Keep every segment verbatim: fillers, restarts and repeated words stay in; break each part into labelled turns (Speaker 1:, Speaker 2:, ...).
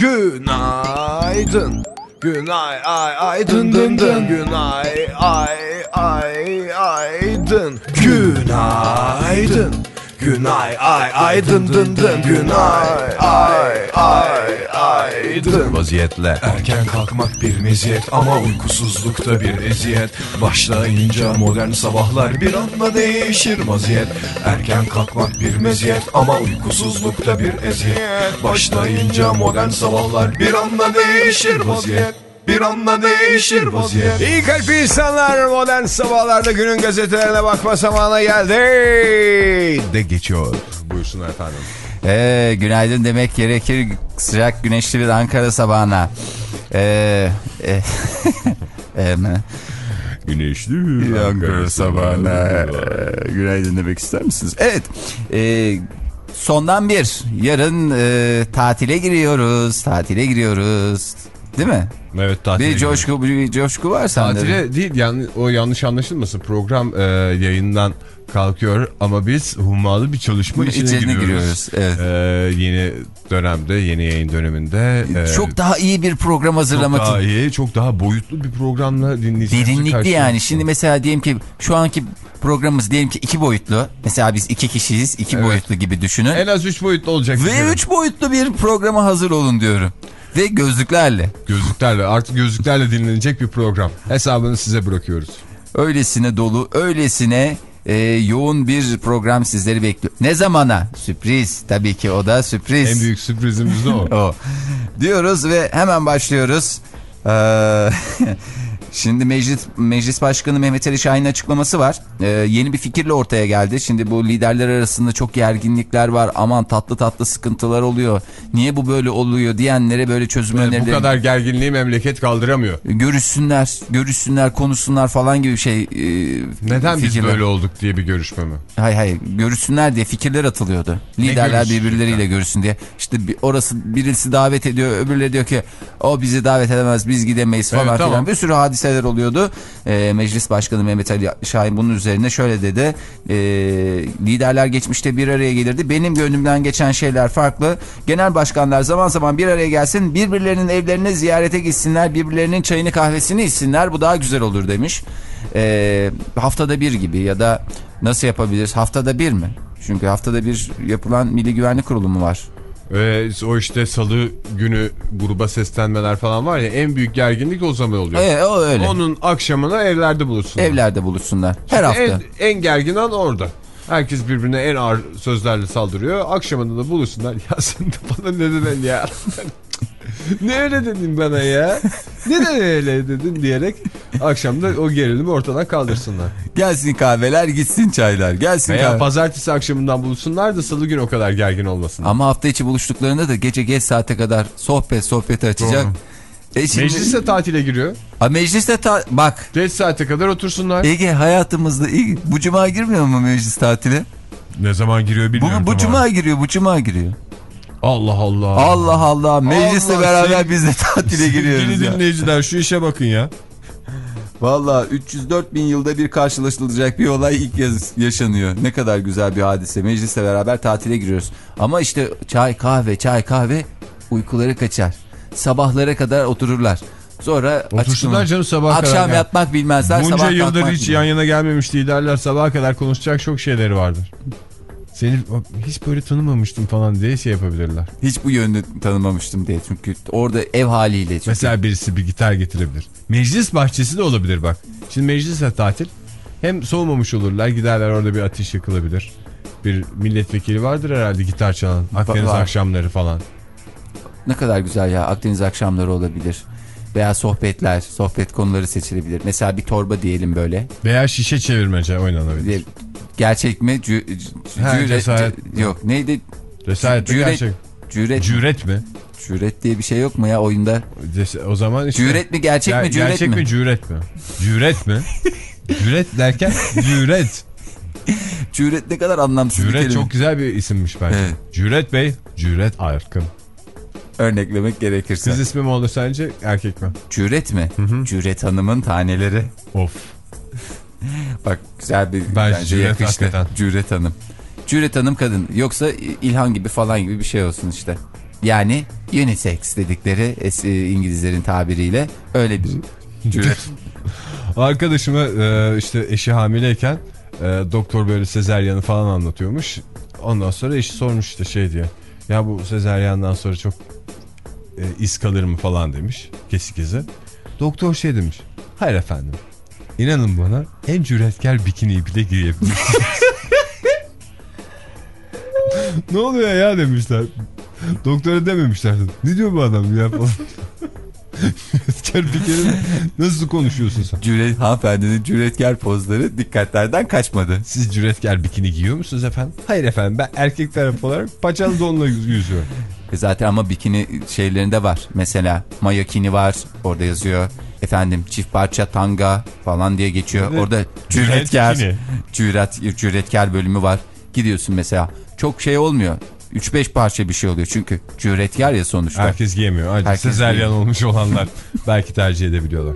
Speaker 1: Günaydın. Günay ay ay dın dın dın. Günay ay ay ay dın. Günaydın. Günay ay ay dın dın dın. Günay ay ay ay dın.
Speaker 2: Vaziyetle erken kalkmak bir meziyet ama uykusuzlukta bir eziyet. Başlayınca modern sabahlar bir anda değişir vaziyet. Erken kalkmak bir meziyet ama uykusuzlukta bir eziyet. Başlayınca modern sabahlar bir anda değişir vaziyet. Bir anda değişir vaziyet.
Speaker 1: İyi kalpli insanlar, modern sabahlarda günün gazetelerine bakma zamanı geldi. De geçiyor. Buyursun efendim.
Speaker 3: Ee, günaydın demek gerekir sıcak güneşli bir Ankara sabahına. Ee, e, e,
Speaker 1: Güneşli
Speaker 3: bir Ankara sabahına. Günaydın demek ister misiniz? Evet. E, sondan bir. Yarın e, tatile giriyoruz. Tatile giriyoruz. Değil mi?
Speaker 1: Evet, tatile
Speaker 3: bir coşku, bir coşku var sende.
Speaker 1: Tatile değil yani, o yanlış anlaşılmasın. Program e, yayından kalkıyor ama biz hummalı bir çalışma içine, içine giriyoruz. giriyoruz. Evet. E, yeni dönemde, yeni yayın döneminde. E,
Speaker 3: çok daha iyi bir program hazırlamak.
Speaker 1: Çok daha iyi, çok daha boyutlu bir programla dinleyicilerimizi
Speaker 3: derinlikli
Speaker 1: karşılaştık.
Speaker 3: Yani. Şimdi mesela diyelim ki şu anki programımız diyelim ki iki boyutlu. Mesela biz iki kişiyiz, iki evet. boyutlu gibi düşünün.
Speaker 1: En az üç boyutlu olacak.
Speaker 3: Ve diyorum. Üç boyutlu bir programa hazır olun diyorum. Ve gözlüklerle.
Speaker 1: Gözlüklerle, artık gözlüklerle dinlenecek bir program. Hesabını size bırakıyoruz.
Speaker 3: Öylesine dolu, öylesine e, yoğun bir program sizleri bekliyor. Ne zamana? Sürpriz. Tabii ki o da sürpriz.
Speaker 1: En büyük sürprizimiz de o.
Speaker 3: O. Diyoruz ve hemen başlıyoruz. Ee, Şimdi meclis, meclis başkanı Mehmet Ali Şahin'in açıklaması var. Ee, yeni bir fikirle ortaya geldi. Şimdi bu liderler arasında çok gerginlikler var. Aman tatlı tatlı sıkıntılar oluyor. Niye bu böyle oluyor diyenlere böyle çözüm
Speaker 1: yani
Speaker 3: önerileri.
Speaker 1: Bu kadar gerginliği memleket kaldıramıyor.
Speaker 3: Görüşsünler, görüşsünler, konuşsunlar falan gibi şey. E,
Speaker 1: Neden fikirler. Biz böyle olduk diye bir görüşme mi?
Speaker 3: Hayır hayır, görüşsünler diye fikirler atılıyordu. Liderler birbirleriyle görüşsün diye. İşte bir, orası birisi davet ediyor, öbürleri diyor ki o bizi davet edemez, biz gidemeyiz falan evet, filan. Tamam. Bir sürü hadise oluyordu. E, Meclis Başkanı Mehmet Ali Şahin bunun üzerine şöyle dedi. E, liderler geçmişte bir araya gelirdi. Benim gönlümden geçen şeyler farklı. Genel başkanlar zaman zaman bir araya gelsin. Birbirlerinin evlerine ziyarete gitsinler. Birbirlerinin çayını kahvesini içsinler. Bu daha güzel olur demiş. E, haftada bir gibi ya da nasıl yapabiliriz? Haftada bir mi? Çünkü haftada bir yapılan Milli Güvenlik Kurulu mu var?
Speaker 1: Ee, o işte salı günü gruba seslenmeler falan var ya, en büyük gerginlik o zaman oluyor.
Speaker 3: Evet, o öyle.
Speaker 1: Onun akşamına evlerde buluşsunlar.
Speaker 3: Evlerde buluşsunlar. Her işte hafta.
Speaker 1: En, en gergin an orada. Herkes birbirine en ağır sözlerle saldırıyor. Akşamında da buluşsunlar. Ya sen de bana ne dedin ya? Ne öyle dedin bana ya? Neden öyle dedin diyerek akşamda o gerilimi ortadan kaldırsınlar.
Speaker 3: Gelsin kahveler, gitsin çaylar. Gelsin
Speaker 1: veya
Speaker 3: kahve.
Speaker 1: Pazartesi akşamından buluşsunlar da salı günü o kadar gergin olmasın.
Speaker 3: Ama hafta içi buluştuklarında da gece geç saate kadar sohbet sohbeti açacak.
Speaker 1: E şimdi... Meclis de tatile giriyor.
Speaker 3: Ha, meclis de ta... bak.
Speaker 1: Geç saate kadar otursunlar.
Speaker 3: Ege, hayatımızda iyi. Bu cuma girmiyor mu meclis tatile?
Speaker 1: Ne zaman giriyor bilmiyorum.
Speaker 3: Bu, bu cuma giriyor, bu cuma giriyor.
Speaker 1: Allah Allah.
Speaker 3: Allah Allah. Meclisle Allah beraber şey... biz de tatile giriyoruz.
Speaker 1: Sevgili dinleyiciler, şu işe bakın ya.
Speaker 3: Valla üç yüz dört bin yılda bir karşılaşılacak bir olay ilk kez yaşanıyor. Ne kadar güzel bir hadise. Meclisle beraber tatile giriyoruz. Ama işte çay kahve çay kahve uykuları kaçar. Sabahlara kadar otururlar. Sonra
Speaker 1: otursunlar canım sabaha
Speaker 3: akşam
Speaker 1: kadar.
Speaker 3: Akşam yatmak bilmezler.
Speaker 1: Bunca
Speaker 3: sabah
Speaker 1: yıldır hiç
Speaker 3: bilmez.
Speaker 1: Yan yana gelmemiş liderler sabaha kadar konuşacak çok şeyleri vardır. Seni hiç böyle tanımamıştım falan diye şey yapabilirler.
Speaker 3: Hiç bu yönünü tanımamıştım diye. Çünkü orada ev haliyle. Çünkü...
Speaker 1: Mesela birisi bir gitar getirebilir. Meclis bahçesi de olabilir bak. Şimdi meclisle tatil. Hem soğumamış olurlar, giderler, orada bir ateş yakılabilir. Bir milletvekili vardır herhalde gitar çalan. Akdeniz var. Akşamları falan.
Speaker 3: Ne kadar güzel ya, Akdeniz akşamları olabilir. Veya sohbetler, sohbet konuları seçilebilir. Mesela bir torba diyelim böyle.
Speaker 1: Veya şişe çevirmece oynanabilir.
Speaker 3: Gerçek mi? Cü, cüret,
Speaker 1: cesaret.
Speaker 3: Yok neydi?
Speaker 1: Cesaret mi gerçek?
Speaker 3: Cüret,
Speaker 1: cüret mi?
Speaker 3: Cüret diye bir şey yok mu ya oyunda?
Speaker 1: O zaman işte.
Speaker 3: Cüret mi gerçek
Speaker 1: ger
Speaker 3: mi cüret
Speaker 1: gerçek
Speaker 3: mi?
Speaker 1: mi cüret mi? Cüret mi? Cüret derken cüret.
Speaker 3: Cüret ne kadar anlamsız bir kelime.
Speaker 1: Cüret çok güzel bir isimmiş bence. Evet. Cüret Bey, Cüret Arkın.
Speaker 3: Örneklemek gerekirse.
Speaker 1: Kız ismi mi olur sence, erkek mi?
Speaker 3: Cüret mi? Hı hı. Cüret Hanım'ın taneleri.
Speaker 1: Of.
Speaker 3: Bak güzel bir
Speaker 1: bence Cüret
Speaker 3: yakıştı.
Speaker 1: Hakikaten.
Speaker 3: Cüret Hanım. Cüret Hanım kadın. Yoksa İlhan gibi falan gibi bir şey olsun işte. Yani unisex dedikleri İngilizlerin tabiriyle öyle bir cüret.
Speaker 1: Arkadaşıma işte eşi hamileyken doktor böyle sezeryanı falan anlatıyormuş. Ondan sonra eşi sormuş işte şey diye. Ya bu sezeryandan sonra çok e, iz kalır mı falan demiş. Kesik izi. Doktor şey demiş. Hayır efendim. İnanın bana en cüretkar bikiniyi bile giyebilirsiniz. Ne oluyor ya demişler. Doktora dememişler. Ne diyor bu adam ya falan. Cüretkar bikini nasıl konuşuyorsun sen?
Speaker 3: Cüret, hanımefendinin cüretkar pozları dikkatlerden kaçmadı.
Speaker 1: Siz cüretkar bikini giyiyor musunuz efendim? Hayır efendim, ben erkek tarafı olarak paçalı donla yüzüyorum.
Speaker 3: E zaten ama bikini şeylerinde var. Mesela mayokini var, orada yazıyor. Efendim çift parça tanga falan diye geçiyor. Evet. Orada cüretkar, cüret, cüretkar bölümü var. Gidiyorsun mesela, çok şey olmuyor. üç beş parça bir şey oluyor çünkü cüretkar ya sonuçta.
Speaker 1: Herkes giyemiyor. Ayrıca sezeryan olmuş olanlar belki tercih edebiliyorlar.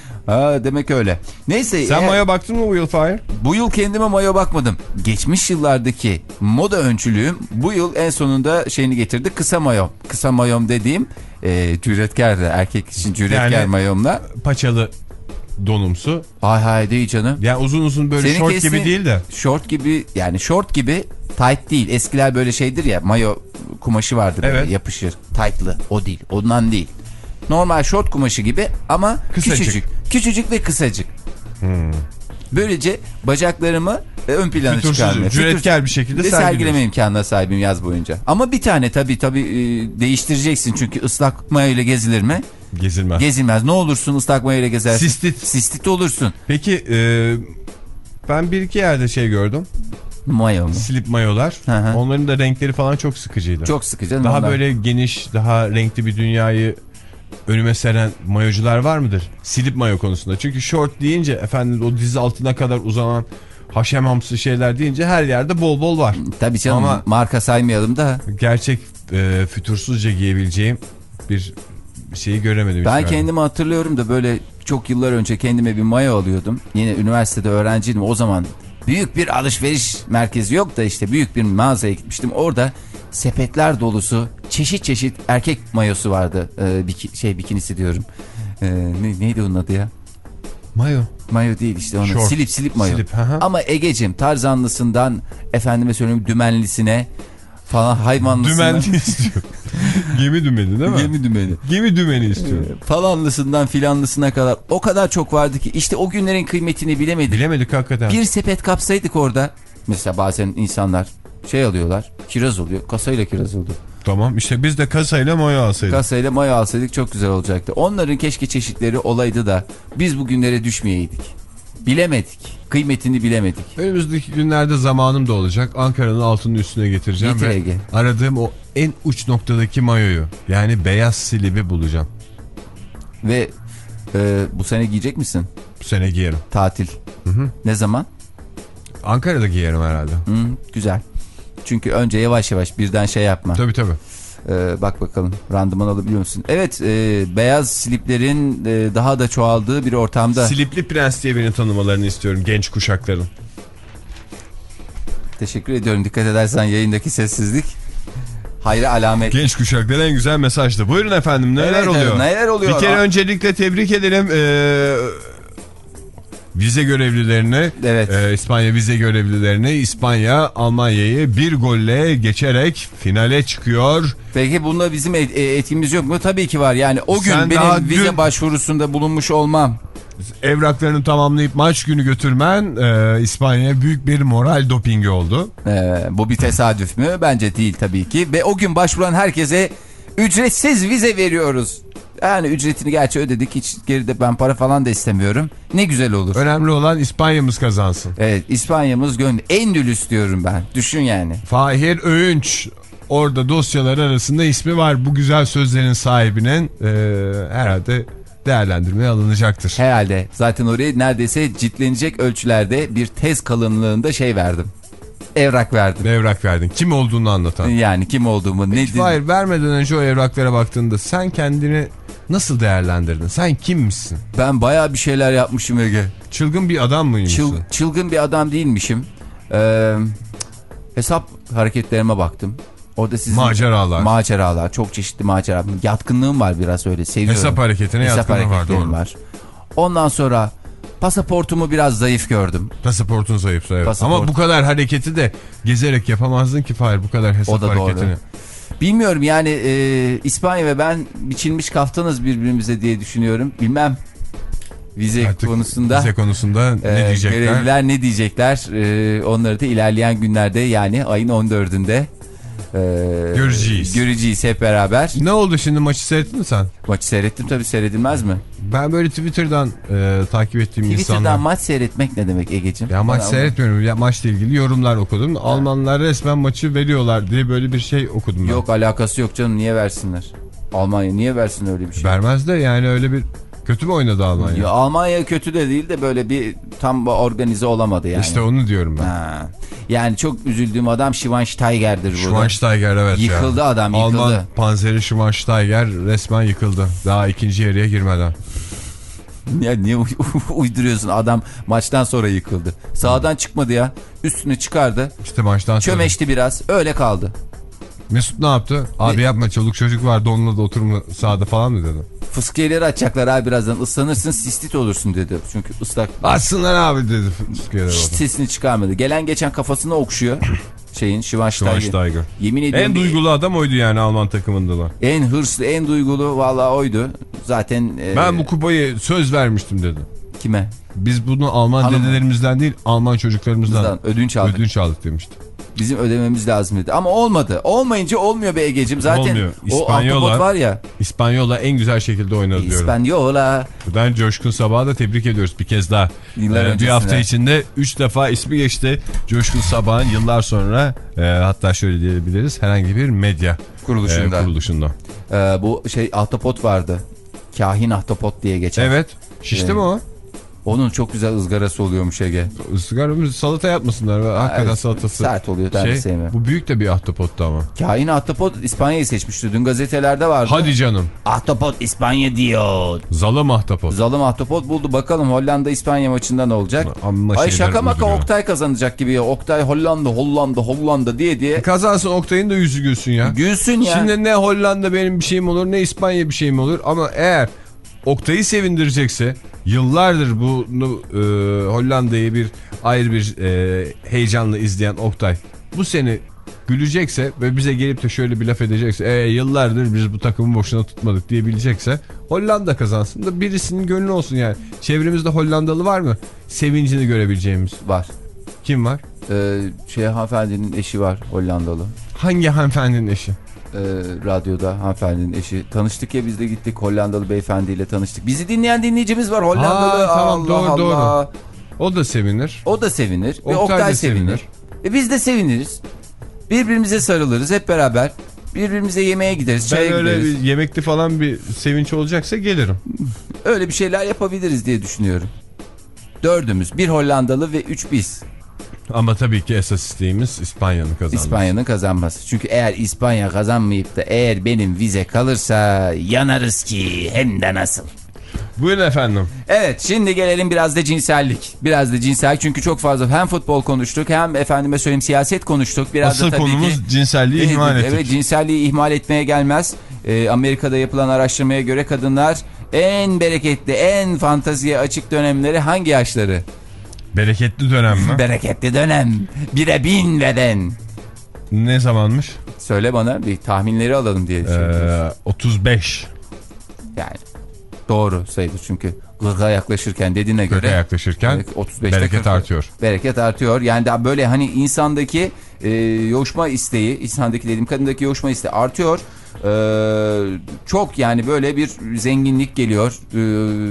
Speaker 3: Ha, demek öyle. Neyse.
Speaker 1: Sen
Speaker 3: eğer...
Speaker 1: mayo baktın mı bu yıl Fahir?
Speaker 3: Bu yıl kendime mayo bakmadım. Geçmiş yıllardaki moda öncülüğüm bu yıl en sonunda şeyini getirdi. Kısa mayo. Kısa mayom dediğim e, cüretkardı. Erkek için cüretkar yani, mayomla.
Speaker 1: Paçalı donumsu.
Speaker 3: Hay hay değil canım.
Speaker 1: Yani uzun uzun böyle Senin şort gibi değil de.
Speaker 3: Şort gibi, yani şort gibi tight değil. Eskiler böyle şeydir ya, mayo kumaşı vardır böyle, evet, yapışır. Tight'lı o değil. Ondan değil. Normal şort kumaşı gibi ama kısacık. küçücük. Küçücük ve kısacık. Hmm. Böylece bacaklarımı ön plana çıkarmaya,
Speaker 1: cüretkar bir şekilde
Speaker 3: sergileme imkanına sahibim yaz boyunca. Ama bir tane tabii tabii e, değiştireceksin çünkü ıslak mayo ile gezilir mi?
Speaker 1: Gezilmez.
Speaker 3: Gezilmez. Ne olursun ıslak mayo ile gezersin?
Speaker 1: Sistit.
Speaker 3: Sistit olursun.
Speaker 1: Peki e, ben bir iki yerde şey gördüm.
Speaker 3: Mayo mu?
Speaker 1: Slip mayolar. Hı hı. Onların da renkleri falan çok sıkıcıydı.
Speaker 3: Çok sıkıcı.
Speaker 1: Daha
Speaker 3: onlar
Speaker 1: böyle geniş, daha renkli bir dünyayı önüme seren mayocular var mıdır? Slip mayo konusunda. Çünkü short deyince efendim o diz altına kadar uzanan haşemamsı şeyler deyince her yerde bol bol var.
Speaker 3: Tabii canım, ama marka saymayalım da.
Speaker 1: Gerçek e, fütursuzca giyebileceğim bir şeyi göremedim.
Speaker 3: Ben kendimi hatırlıyorum da böyle çok yıllar önce kendime bir mayo alıyordum. Yine üniversitede öğrenciydim o zaman. Büyük bir alışveriş merkezi yok da işte büyük bir mağazaya gitmiştim. Orada sepetler dolusu çeşit çeşit erkek mayosu vardı. Ee, biki, şey bikinisi diyorum. Ee, ne, neydi onun adı ya?
Speaker 1: Mayo.
Speaker 3: Mayo değil işte onu. Silip silip mayo.
Speaker 1: Silip,
Speaker 3: ama Egeciğim, Tarzanlısından efendime söyleyeyim dümenlisine falan, hayvanlısından.
Speaker 1: Dümenli istiyor. Gemi dümeni değil mi?
Speaker 3: Gemi dümeni.
Speaker 1: Gemi dümeni istiyor.
Speaker 3: Ee, falanlısından filanlısına kadar o kadar çok vardı ki işte o günlerin kıymetini bilemedik.
Speaker 1: Bilemedik hakikaten.
Speaker 3: Bir sepet kapsaydık orada. Mesela bazen insanlar şey alıyorlar, kiraz oluyor. Kasayla kiraz oldu.
Speaker 1: Tamam, işte biz de kasayla mayo alsaydık.
Speaker 3: Kasayla mayo alsaydık çok güzel olacaktı. Onların keşke çeşitleri olaydı da biz bugünlere düşmeyeydik. Bilemedik. Kıymetini bilemedik.
Speaker 1: Önümüzdeki günlerde zamanım da olacak. Ankara'nın altının üstüne getireceğim.
Speaker 3: Getir
Speaker 1: ve
Speaker 3: Ege.
Speaker 1: Aradığım o en uç noktadaki mayoyu, yani beyaz silibi bulacağım.
Speaker 3: Ve e, bu sene giyecek misin?
Speaker 1: Bu sene giyerim.
Speaker 3: Tatil.
Speaker 1: Hı hı.
Speaker 3: Ne zaman?
Speaker 1: Ankara'da giyerim herhalde.
Speaker 3: Hı, güzel. Çünkü önce yavaş yavaş birden şey yapma.
Speaker 1: Tabii tabii.
Speaker 3: Ee, bak bakalım randıman alabiliyor musun? Evet, e, beyaz sliplerin e, daha da çoğaldığı bir ortamda.
Speaker 1: Slipli prens diye beni tanımalarını istiyorum genç kuşakların.
Speaker 3: Teşekkür ediyorum. Dikkat edersen yayındaki sessizlik hayra alamet.
Speaker 1: Genç kuşaklara en güzel mesajdı. Buyurun efendim, neler
Speaker 3: evet,
Speaker 1: oluyor?
Speaker 3: Evet, neler oluyor?
Speaker 1: Bir kere öncelikle tebrik edelim. Ee, vize görevlilerine,
Speaker 3: evet.
Speaker 1: e, İspanya vize görevlilerine. İspanya Almanya'yı bir golle geçerek finale çıkıyor.
Speaker 3: Peki bunda bizim etkimiz yok mu? Tabii ki var. Yani o gün
Speaker 1: Sen
Speaker 3: benim vize
Speaker 1: dün...
Speaker 3: başvurusunda bulunmuş olmam,
Speaker 1: evraklarını tamamlayıp maç günü götürmen e, İspanya'ya büyük bir moral dopingi oldu.
Speaker 3: Ee, bu bir tesadüf mü? Bence değil tabii ki. Ve o gün başvuran herkese ücretsiz vize veriyoruz. Yani ücretini gerçi ödedik. Hiç geride ben para falan da istemiyorum. Ne güzel olur.
Speaker 1: Önemli olan İspanya'mız kazansın.
Speaker 3: Evet, İspanya'mız gönlü. Endülüs diyorum ben. Düşün yani.
Speaker 1: Fahir Öğünç. Orada dosyalar arasında ismi var. Bu güzel sözlerin sahibinin e, herhalde değerlendirmeye alınacaktır.
Speaker 3: Herhalde. Zaten oraya neredeyse ciltlenecek ölçülerde bir tez kalınlığında şey verdim. Evrak verdim.
Speaker 1: Evrak verdin. Kim olduğunu anlatan.
Speaker 3: Yani kim olduğumu. Ne
Speaker 1: Hayır, vermeden önce o evraklara baktığında sen kendini nasıl değerlendirdin? Sen kimmişsin?
Speaker 3: Ben bayağı bir şeyler yapmışım Ege.
Speaker 1: Çılgın bir adam mıymışsın?
Speaker 3: Çıl, çılgın bir adam değilmişim. Ee, hesap hareketlerime baktım. Orada sizin
Speaker 2: maceralar.
Speaker 3: Maceralar. Çok çeşitli macera. Yatkınlığım var biraz öyle. Seviyorum.
Speaker 2: Hesap hareketine
Speaker 3: Hesap
Speaker 2: yatkınlığım var. Doğru.
Speaker 3: var. Ondan sonra pasaportumu biraz zayıf gördüm.
Speaker 2: Pasaportun zayıf. Evet.
Speaker 3: Pasaport.
Speaker 2: Ama bu kadar hareketi de gezerek yapamazdın ki Fahir, bu kadar hesap hareketini. Doğru.
Speaker 3: Bilmiyorum yani e, İspanya ve ben biçilmiş kaftanız birbirimize diye düşünüyorum. Bilmem. Vize Artık konusunda.
Speaker 2: Vize konusunda ne e, diyecekler?
Speaker 3: Görevliler ne diyecekler? E, onları da ilerleyen günlerde, yani ayın on dördünde e,
Speaker 2: göreceğiz.
Speaker 3: Göreceğiz hep beraber.
Speaker 2: Ne oldu şimdi, maçı seyrettin mi sen?
Speaker 3: Maçı seyrettim tabii, seyredilmez mi?
Speaker 2: Ben böyle Twitter'dan e, takip ettiğim
Speaker 3: Twitter'dan
Speaker 2: insanlar.
Speaker 3: Twitter'dan maç seyretmek ne demek Egeciğim?
Speaker 2: Ya maç seyretmiyorum. Ya, maçla ilgili yorumlar okudum. Ha. Almanlar resmen maçı veriyorlar diye böyle bir şey okudum ben.
Speaker 3: Yok, alakası yok canım, niye versinler? Almanya niye versin öyle bir şey?
Speaker 2: Vermez de yani, öyle bir kötü mü oynadı Almanya?
Speaker 3: Ya, Almanya kötü de değil de böyle bir tam organize olamadı yani.
Speaker 2: İşte onu diyorum ben.
Speaker 3: Ha. Yani çok üzüldüğüm adam Schweinsteiger'dir burada.
Speaker 2: Schweinsteiger, evet.
Speaker 3: Yıkıldı ya. Adam yıkıldı.
Speaker 2: Alman panzeri Schweinsteiger resmen yıkıldı. Daha ikinci yarıya girmeden.
Speaker 3: Ya niye uyduruyorsun? Adam maçtan sonra yıkıldı. Sahadan çıkmadı ya. Üstünü çıkardı.
Speaker 2: İşte maçtan sonra.
Speaker 3: Çömeşti biraz. Öyle kaldı.
Speaker 2: Mesut ne yaptı? Abi ne? Yapma, çoluk çocuk vardı, onunla da oturma sahada falan mı dedi?
Speaker 3: Fıskiyeleri açacaklar abi birazdan. Islanırsın, sistit olursun dedi. Çünkü ıslak.
Speaker 2: Açsınlar abi dedi fıskiyeleri.
Speaker 3: Hiç sesini çıkarmadı. Gelen geçen kafasını okşuyor. Şeyin Schweinsteiger.
Speaker 2: Schweinsteiger.
Speaker 3: Yemin ediyorum.
Speaker 2: En duygulu adam oydu yani Alman takımında da.
Speaker 3: En hırslı, en duygulu vallahi oydu. Zaten. E...
Speaker 2: Ben bu kupayı söz vermiştim dedi.
Speaker 3: Kime?
Speaker 2: Biz bunu Alman Hanım. dedelerimizden değil, Alman çocuklarımızdan Bizden
Speaker 3: ödünç aldık.
Speaker 2: Ödünç aldık demişti.
Speaker 3: Bizim ödememiz lazım dedi. Ama olmadı. Olmayınca olmuyor be Egeciğim. Zaten olmuyor. O ahtapot var ya.
Speaker 2: İspanyola en güzel şekilde oynadı diyorum.
Speaker 3: İspanyola.
Speaker 2: Buradan Coşkun Sabah'ı da tebrik ediyoruz bir kez daha.
Speaker 3: Yıllar
Speaker 2: ee, bir hafta içinde üç defa ismi geçti. Coşkun Sabah'ın yıllar sonra e, hatta şöyle diyebiliriz, herhangi bir medya
Speaker 3: kuruluşunda.
Speaker 2: E, kuruluşunda.
Speaker 3: Ee, bu şey ahtapot vardı. Kahin ahtapot diye geçer.
Speaker 2: Evet. Şişti ee, mi o?
Speaker 3: Onun çok güzel ızgarası oluyormuş Ege.
Speaker 2: Izgaramız salata yapmasınlar. Hakikaten evet, salatası.
Speaker 3: Sert oluyor. Ben
Speaker 2: şey,
Speaker 3: de sevmiyorum.
Speaker 2: Bu büyük de bir ahtapottu ama.
Speaker 3: Kahin ahtapot İspanya'yı seçmişti. Dün gazetelerde vardı.
Speaker 2: Hadi canım.
Speaker 3: Ahtapot İspanya diyor.
Speaker 2: Zalım ahtapot.
Speaker 3: Zalım ahtapot buldu. Bakalım Hollanda İspanya maçında ne olacak? Amma Ay şaka maka duruyor. Oktay kazanacak gibi ya. Oktay Hollanda Hollanda Hollanda diye diye.
Speaker 2: Kazansın, Oktay'ın da yüzü gülsün ya.
Speaker 3: Gülsün ya.
Speaker 2: Şimdi ne Hollanda benim bir şeyim olur, ne İspanya bir şeyim olur, ama eğer Oktay'ı sevindirecekse, yıllardır bunu e, Hollanda'yı bir ayrı bir e, heyecanla izleyen Oktay bu sene gülecekse ve bize gelip de şöyle bir laf edecekse, e, yıllardır biz bu takımı boşuna tutmadık diyebilecekse, Hollanda kazansın da birisinin gönlü olsun yani. Çevremizde Hollandalı var mı? Sevincini görebileceğimiz.
Speaker 3: Var.
Speaker 2: Kim var?
Speaker 3: Ee, şey hanımefendinin eşi var, Hollandalı.
Speaker 2: Hangi hanımefendinin eşi?
Speaker 3: Ee, radyoda hanımefendinin eşi. Tanıştık ya, biz de gittik Hollandalı beyefendiyle tanıştık. Bizi dinleyen dinleyicimiz var Hollandalı.
Speaker 2: Ha, tamam,
Speaker 3: Allah
Speaker 2: doğru
Speaker 3: Allah.
Speaker 2: doğru. O da sevinir.
Speaker 3: O da sevinir.
Speaker 2: Oktay,
Speaker 3: ve Oktay
Speaker 2: da
Speaker 3: sevinir. sevinir. E biz de seviniriz. Birbirimize sarılırız hep beraber. Birbirimize yemeğe gideriz, çaya
Speaker 2: gideriz. Ben öyle
Speaker 3: gideriz.
Speaker 2: bir yemekli falan bir sevinç olacaksa gelirim.
Speaker 3: Öyle bir şeyler yapabiliriz diye düşünüyorum. Dördümüz. Bir Hollandalı ve üç biz.
Speaker 2: Ama tabii ki esas isteğimiz İspanya'nın kazanması.
Speaker 3: İspanya'nın kazanması. Çünkü eğer İspanya kazanmayıp da eğer benim vize kalırsa yanarız ki, hem de nasıl.
Speaker 2: Buyurun efendim.
Speaker 3: Evet, şimdi gelelim biraz da cinsellik. Biraz da cinsellik, çünkü çok fazla hem futbol konuştuk hem efendime söyleyeyim siyaset konuştuk. Biraz
Speaker 2: Asıl
Speaker 3: da tabii
Speaker 2: konumuz
Speaker 3: ki,
Speaker 2: cinselliği
Speaker 3: evet,
Speaker 2: ihmal ettik.
Speaker 3: Evet, cinselliği ihmal etmeye gelmez. Ee, Amerika'da yapılan araştırmaya göre kadınlar en bereketli, en fantaziye açık dönemleri hangi yaşları?
Speaker 2: Bereketli dönem mi?
Speaker 3: Bereketli dönem. Bire bin veren.
Speaker 2: Ne zamanmış?
Speaker 3: Söyle bana, bir tahminleri alalım diye düşünüyorum.
Speaker 2: Ee, otuz beş.
Speaker 3: Yani doğru sayılır çünkü kırka yaklaşırken dediğine göre.
Speaker 2: kırka yaklaşırken otuz beşte bereket kırk, artıyor. Bereket artıyor.
Speaker 3: Yani daha böyle hani insandaki e, yoğuşma isteği, insandaki dediğim kadındaki yoğuşma isteği artıyor. Ee, çok yani böyle bir zenginlik geliyor, e,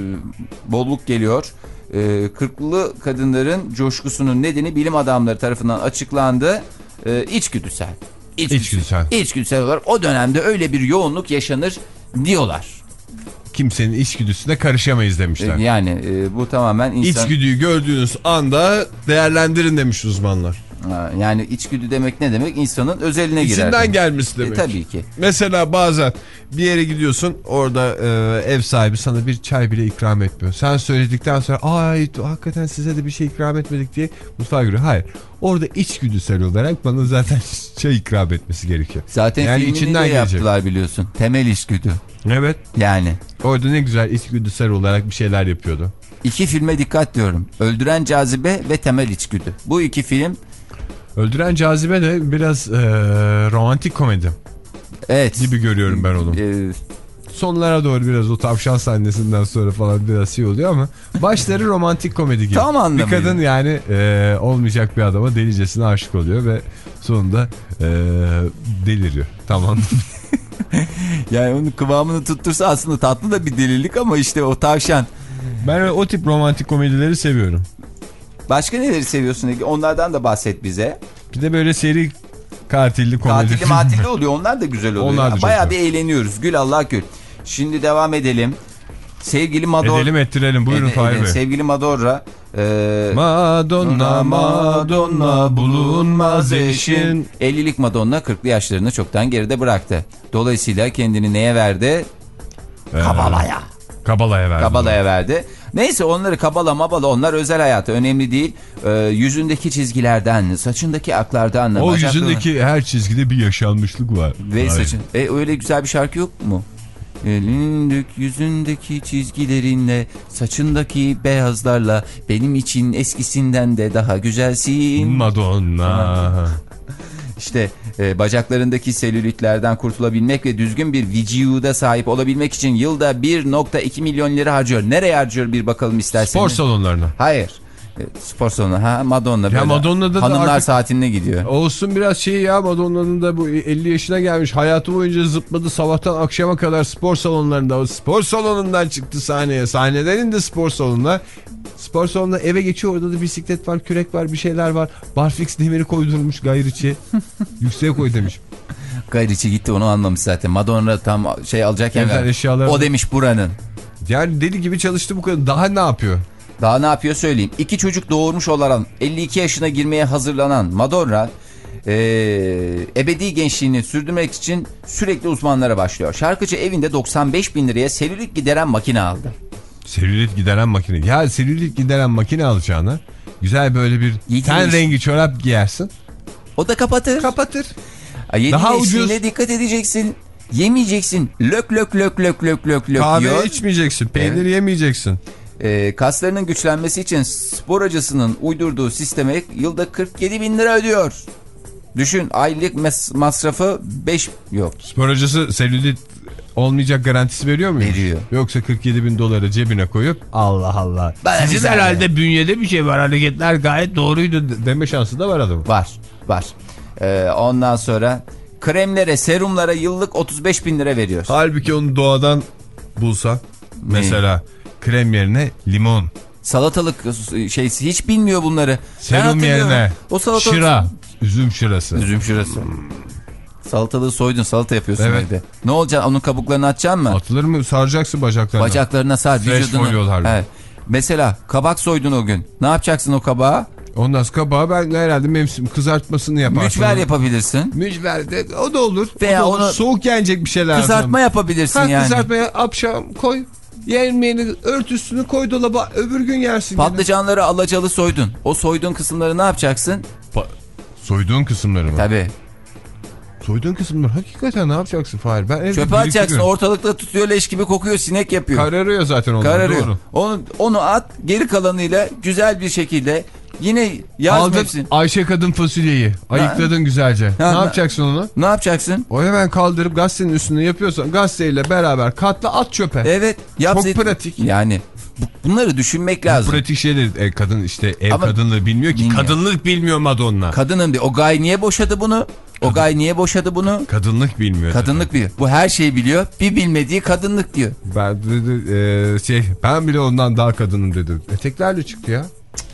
Speaker 3: bolluk geliyor. E, kırklı kadınların coşkusunun nedeni bilim adamları tarafından açıklandı. E, içgüdüsel. İçgüdüsel.
Speaker 2: İçgüdüsel.
Speaker 3: İçgüdüsel olarak o dönemde öyle bir yoğunluk yaşanır diyorlar.
Speaker 2: Kimsenin içgüdüsüne karışamayız demişler.
Speaker 3: Yani e, bu tamamen insan...
Speaker 2: İçgüdüyü gördüğünüz anda değerlendirin demiş uzmanlar.
Speaker 3: Yani içgüdü demek ne demek? İnsanın özeline girer.
Speaker 1: İçinden gelmesi demek.
Speaker 3: E, tabii ki.
Speaker 1: Mesela bazen bir yere gidiyorsun, orada e, ev sahibi sana bir çay bile ikram etmiyor. Sen söyledikten sonra ay hakikaten size de bir şey ikram etmedik diye mutfağa giriyor. Hayır. Orada içgüdüsel olarak bana zaten çay ikram etmesi gerekiyor.
Speaker 3: Zaten yani filmini de yaptılar biliyorsun. Temel içgüdü.
Speaker 1: Evet.
Speaker 3: Yani.
Speaker 1: Orada ne güzel içgüdüsel olarak bir şeyler yapıyordu.
Speaker 3: İki filme dikkat diyorum. Öldüren Cazibe ve Temel İçgüdü. Bu iki film.
Speaker 1: Öldüren Cazibe de biraz e, romantik komedi.
Speaker 3: Evet.
Speaker 1: Gibi görüyorum ben onu. Ee, Sonlara doğru biraz o tavşan sahnesinden sonra falan biraz şey oluyor ama başları romantik komedi gibi.
Speaker 3: Tam anlamıyla.
Speaker 1: Bir kadın yani e, olmayacak bir adama delicesine aşık oluyor ve sonunda e, deliriyor. Tamam.
Speaker 3: Yani onun kıvamını tuttursa aslında tatlı da bir delilik ama işte o tavşan.
Speaker 1: Ben o tip romantik komedileri seviyorum.
Speaker 3: Başka neleri seviyorsun Ege? Onlardan da bahset bize.
Speaker 1: Bir de böyle seri katilli komedi.
Speaker 3: Katilli matilli oluyor. Onlar da güzel oluyor.
Speaker 1: Onlar da
Speaker 3: bayağı bir eğleniyoruz. Gül Allah gül. Şimdi devam edelim. Sevgili Madonna.
Speaker 1: Edelim ettirelim. Buyurun Ede, Fahir Bey.
Speaker 3: Sevgili Madonna. E,
Speaker 1: Madonna, Madonna bulunmaz eşin.
Speaker 3: ellilik Madonna kırklı yaşlarını çoktan geride bıraktı. Dolayısıyla kendini neye verdi? Ee, Kabalaya.
Speaker 1: Kabalaya verdi.
Speaker 3: Kabalaya verdi. Neyse onları kabala mabala onlar özel hayatı önemli değil. Ee, yüzündeki çizgilerden, saçındaki aklardan.
Speaker 1: O yüzündeki her çizgide bir yaşanmışlık var.
Speaker 3: Ve saçın. E, öyle güzel bir şarkı yok mu? Elindeki yüzündeki çizgilerinle, saçındaki beyazlarla benim için eskisinden de daha güzelsin.
Speaker 1: Madonna.
Speaker 3: İşte e, bacaklarındaki selülitlerden kurtulabilmek ve düzgün bir vücuda sahip olabilmek için yılda bir nokta iki milyon lira harcıyor. Nereye harcıyor bir bakalım isterseniz.
Speaker 1: Spor salonlarına.
Speaker 3: Hayır. E, spor salonu. Ha Madonna.
Speaker 1: Ya Madonna'da
Speaker 3: hanımlar
Speaker 1: artık
Speaker 3: saatine gidiyor.
Speaker 1: Olsun biraz şey ya, Madonna'nın da bu elli yaşına gelmiş. Hayatı boyunca zıpladı sabahtan akşama kadar spor salonlarında. O spor salonundan çıktı sahneye. Sahneden indi spor salonuna. Spor salonuna eve geçiyor, orada da bisiklet var, kürek var, bir şeyler var. Barfix demiri koydurmuş gayriçi. Yükseğe koy demiş.
Speaker 3: Gayriçi gitti, onu anlamış zaten. Madonna tam şey alacakken o demiş buranın.
Speaker 1: Yani deli gibi çalıştı bu kadar. Daha ne yapıyor?
Speaker 3: Daha ne yapıyor söyleyeyim. İki çocuk doğurmuş olan elli iki yaşına girmeye hazırlanan Madonna e, ebedi gençliğini sürdürmek için sürekli uzmanlara başlıyor. Şarkıcı evinde doksan beş bin liraya selülit gideren makine aldı.
Speaker 1: Selülit gideren makine. Ya selülit gideren makine alacağına güzel böyle bir Yedi ten iş. rengi çorap giyersin.
Speaker 3: O da kapatır.
Speaker 1: Kapatır.
Speaker 3: Yedi Daha ucuz. Dikkat edeceksin. Yemeyeceksin. Lök lök lök lök lök lök lök.
Speaker 1: Kahve yiyor. içmeyeceksin. Peynir evet. yemeyeceksin.
Speaker 3: E, kaslarının güçlenmesi için spor hocasının uydurduğu sisteme yılda kırk yedi bin lira ödüyor. Düşün, aylık masrafı beş yok.
Speaker 1: Spor hocası selülit olmayacak garantisi veriyor mu?
Speaker 3: Veriyor.
Speaker 1: Yoksa kırk yedi bin doları cebine koyup Allah Allah.
Speaker 3: Bana
Speaker 1: sizin herhalde ya. Bünyede bir şey var, hareketler gayet doğruydu deme şansı da var adamın.
Speaker 3: Var var. Ee, ondan sonra kremlere, serumlara yıllık otuz beş bin lira veriyor.
Speaker 1: Halbuki onu doğadan bulsa mesela krem yerine limon.
Speaker 3: Salatalık şeysi hiç bilmiyor bunları.
Speaker 1: Serum yerine o salatalık... şıra, üzüm şırası.
Speaker 3: Üzüm şırası. Hmm. Salatalığı soydun, salata yapıyorsun evet. evde. Ne olacak, onun kabuklarını atacaksın mı?
Speaker 1: Atılır mı? Saracaksın bacaklarına.
Speaker 3: Bacaklarına sar, vücudunu. Evet. Mesela kabak soydun o gün. Ne yapacaksın o kabağı?
Speaker 1: Ondan sonra kabağı ben herhalde mevsim kızartmasını yaparsın.
Speaker 3: Mücver yapabilirsin.
Speaker 1: Mücver de o da olur.
Speaker 3: Veya
Speaker 1: o da olur.
Speaker 3: Onu
Speaker 1: soğuk yenecek bir şeyler.
Speaker 3: Kızartma yapabilirsin ha, yani.
Speaker 1: Kızartmaya akşam koy. Yemeğini ört üstünü koy dolaba, öbür gün yersin.
Speaker 3: Patlıcanları yine. Alacalı soydun. O soyduğun kısımları ne yapacaksın?
Speaker 1: Pa soyduğun kısımları mı?
Speaker 3: Tabii.
Speaker 1: Soyduğun kısımları hakikaten ne yapacaksın Fahir? Ben
Speaker 3: çöpe atacaksın, ortalıkta tutuyor, leş gibi kokuyor, sinek yapıyor.
Speaker 1: Kararıyor zaten onlar. Kararıyor. Doğru.
Speaker 3: Onu, onu at, geri kalanıyla güzel bir şekilde yine yaz
Speaker 1: aldın
Speaker 3: mevsim.
Speaker 1: Ayşe kadın fasulyeyi ayıkladın ha. güzelce. Ha, ne yapacaksın onu?
Speaker 3: Ne yapacaksın?
Speaker 1: O hemen kaldırıp gazetenin üstüne yapıyorsan gazeteyle beraber katla at çöpe.
Speaker 3: Evet. Yap
Speaker 1: çok
Speaker 3: zeyt...
Speaker 1: pratik.
Speaker 3: Yani bunları düşünmek lazım.
Speaker 1: Bu pratik şeyler e, kadın işte ev ama kadınlığı bilmiyor ki. Bilmiyor. Kadınlık bilmiyor Madonna.
Speaker 3: Kadınım diyor. O gay niye boşadı bunu? O kadın. Gay niye boşadı bunu?
Speaker 1: Kadınlık bilmiyor.
Speaker 3: Kadınlık biliyor. Bu her şeyi biliyor. Bir bilmediği kadınlık diyor.
Speaker 1: Ben dedi, e, şey ben bile ondan daha kadınım dedi. Eteklerle çıktı ya.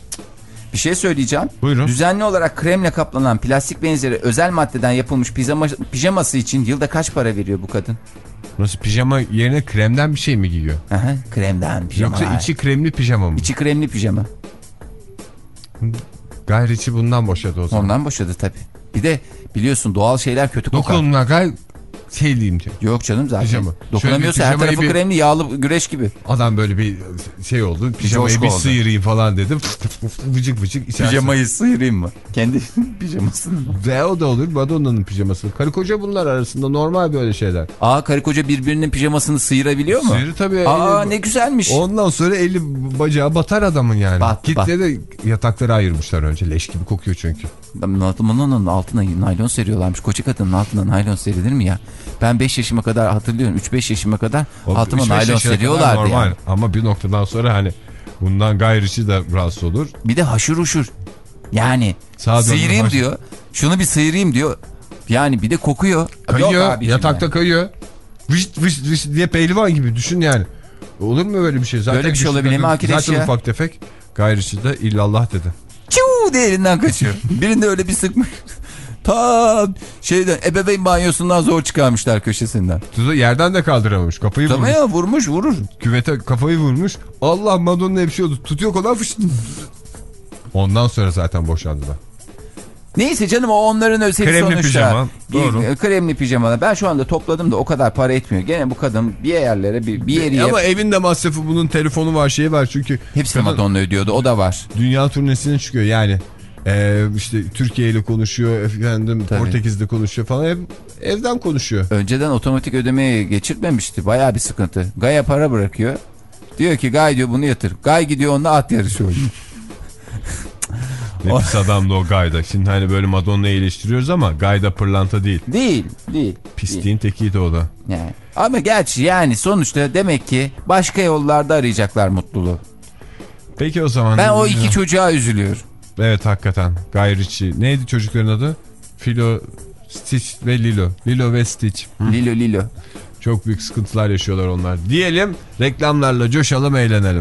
Speaker 3: Bir şey söyleyeceğim.
Speaker 1: Buyurun.
Speaker 3: Düzenli olarak kremle kaplanan plastik benzeri özel maddeden yapılmış pijama, pijaması için yılda kaç para veriyor bu kadın?
Speaker 1: Nasıl, pijama yerine kremden bir şey mi giyiyor?
Speaker 3: Aha, kremden pijama.
Speaker 1: Yoksa içi kremli pijama mı?
Speaker 3: İçi kremli pijama.
Speaker 1: Guy Ritchie bundan boşadı o zaman.
Speaker 3: Ondan boşadı tabii. Bir de biliyorsun doğal şeyler kötü kokar.
Speaker 1: Dokunma Guy şey diyeyim diyor.
Speaker 3: Yok canım zaten.
Speaker 1: Pijama.
Speaker 3: Dokunamıyorsa her tarafı bir... kremli yağlı güreş gibi.
Speaker 1: Adam böyle bir şey oldu. Pijamayı bir oldu. Sıyırayım falan dedim. Vıcık vıcık. İçerisi.
Speaker 3: Pijamayı sıyırayım mı? Kendi pijamasını mı?
Speaker 1: Ve o da olur. Madonna'nın pijaması. Karı koca bunlar arasında normal böyle şeyler.
Speaker 3: Aa karı koca birbirinin pijamasını sıyırabiliyor mu?
Speaker 1: Sıyırı tabii.
Speaker 3: Aa eli... ne güzelmiş.
Speaker 1: Ondan sonra eli bacağı batar adamın yani.
Speaker 3: Bat,
Speaker 1: Kitle de yatakları ayırmışlar önce. Leş gibi kokuyor çünkü.
Speaker 3: Bunun altına naylon seriyorlarmış. Koca kadının altına naylon serilir mi ya? Ben beş yaşıma kadar hatırlıyorum. üç beş yaşıma kadar o, altıma naylon seriyorlardı yani.
Speaker 1: Ama bir noktadan sonra hani bundan Guy Ritchie de rahatsız olur.
Speaker 3: Bir de haşır uşur. Yani
Speaker 1: Sağ
Speaker 3: sıyırayım haşır. diyor. Şunu bir sıyırayım diyor. Yani bir de kokuyor.
Speaker 1: Kayıyor. Yatakta yani. Kayıyor. Vışt vışt vışt diye pehlivan gibi düşün yani. Olur mu böyle bir şey? Zaten
Speaker 3: böyle bir şey olabilir mi arkadaş
Speaker 1: zaten
Speaker 3: ya?
Speaker 1: Zaten ufak tefek. Guy Ritchie de illallah dedi.
Speaker 3: Çuuu diye elinden kaçıyor. Birinde öyle bir sıkmış. Ta şeyden ebeveyn banyosundan zor çıkarmışlar köşesinden.
Speaker 1: Tuzu yerden de kaldıramamış. Kafayı
Speaker 3: Tabii
Speaker 1: vurmuş.
Speaker 3: ya vurmuş vurur.
Speaker 1: Küvete kafayı vurmuş. Allah Madonna bir şey oldu. Tutuyor kolay fışt. Ondan sonra zaten boşandılar.
Speaker 3: Neyse canım o onların özel sonuçta.
Speaker 1: Kremli pijama. Doğru.
Speaker 3: Kremli pijamalar. Ben şu anda topladım da o kadar para etmiyor. Gene bu kadın bir yerlere bir, bir yere...
Speaker 1: Ama yap... evinde masrafı bunun telefonu var şeyi var çünkü...
Speaker 3: Hepsi Madonna ödüyordu o da var.
Speaker 1: Dünya turnesine çıkıyor yani. Ee, işte Türkiye ile konuşuyor efendim tabii. Portekiz'de konuşuyor falan hep evden konuşuyor.
Speaker 3: Önceden otomatik ödemeye geçirmemişti bayağı bir sıkıntı. Gay'a para bırakıyor. Diyor ki Gay diyor bunu yatır. Gay gidiyor onunla at yarışı oynuyor.
Speaker 1: Ne pis adamdı o Guy'da. Şimdi hani böyle Madonna'yı eleştiriyoruz ama Guy'da pırlanta değil.
Speaker 3: Değil değil.
Speaker 1: Pisliğin
Speaker 3: değil.
Speaker 1: tekiydi o da.
Speaker 3: Yani. Ama gerçi yani sonuçta demek ki başka yollarda arayacaklar mutluluğu.
Speaker 1: Peki o zaman.
Speaker 3: Ben o iki çocuğa üzülüyorum.
Speaker 1: Evet hakikaten. Guy Ritchie. Neydi çocukların adı? Philo, Stitch ve Lilo. Lilo ve Stitch.
Speaker 3: Hı. Lilo Lilo.
Speaker 1: Çok büyük sıkıntılar yaşıyorlar onlar. Diyelim reklamlarla coşalım eğlenelim.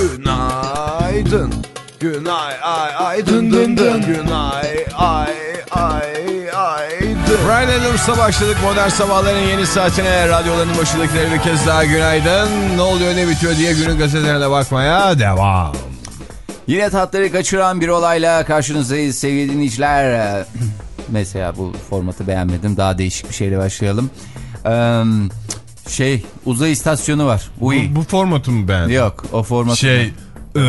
Speaker 2: Günaydın. Günay ay ay dın dın dın. Günay ay ay ay dın.
Speaker 1: Brian Adams'la başladık modern sabahların yeni saatine. Radyoların başındakileri bir kez daha günaydın. Ne oluyor ne bitiyor diye günün gazetelerine bakmaya devam.
Speaker 3: Yine tatları kaçıran bir olayla karşınızdayız sevgili dinleyiciler. Mesela bu formatı beğenmedim. Daha değişik bir şeyle başlayalım. Ee, şey uzay istasyonu var.
Speaker 1: Bu, bu formatı mı beğendin?
Speaker 3: Yok o formatı.
Speaker 1: Şey... Ee,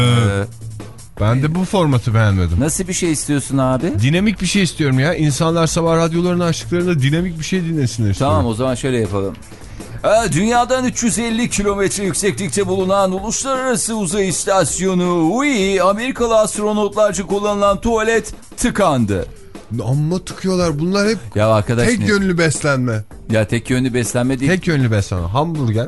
Speaker 1: ben de bu formatı beğenmedim.
Speaker 3: Nasıl bir şey istiyorsun abi?
Speaker 1: Dinamik bir şey istiyorum ya. İnsanlar sabah radyolarını açtıklarında dinamik bir şey dinlesinler istiyorum.
Speaker 3: Tamam o zaman şöyle yapalım. Dünyadan üç yüz elli kilometre yükseklikte bulunan Uluslararası Uzay İstasyonu U I, Amerikalı astronotlarca kullanılan tuvalet tıkandı.
Speaker 1: Amma tıkıyorlar bunlar hep
Speaker 3: ya arkadaş
Speaker 1: tek
Speaker 3: ne?
Speaker 1: yönlü beslenme.
Speaker 3: Ya tek yönlü beslenme değil.
Speaker 1: Tek yönlü beslenme. Hamburger,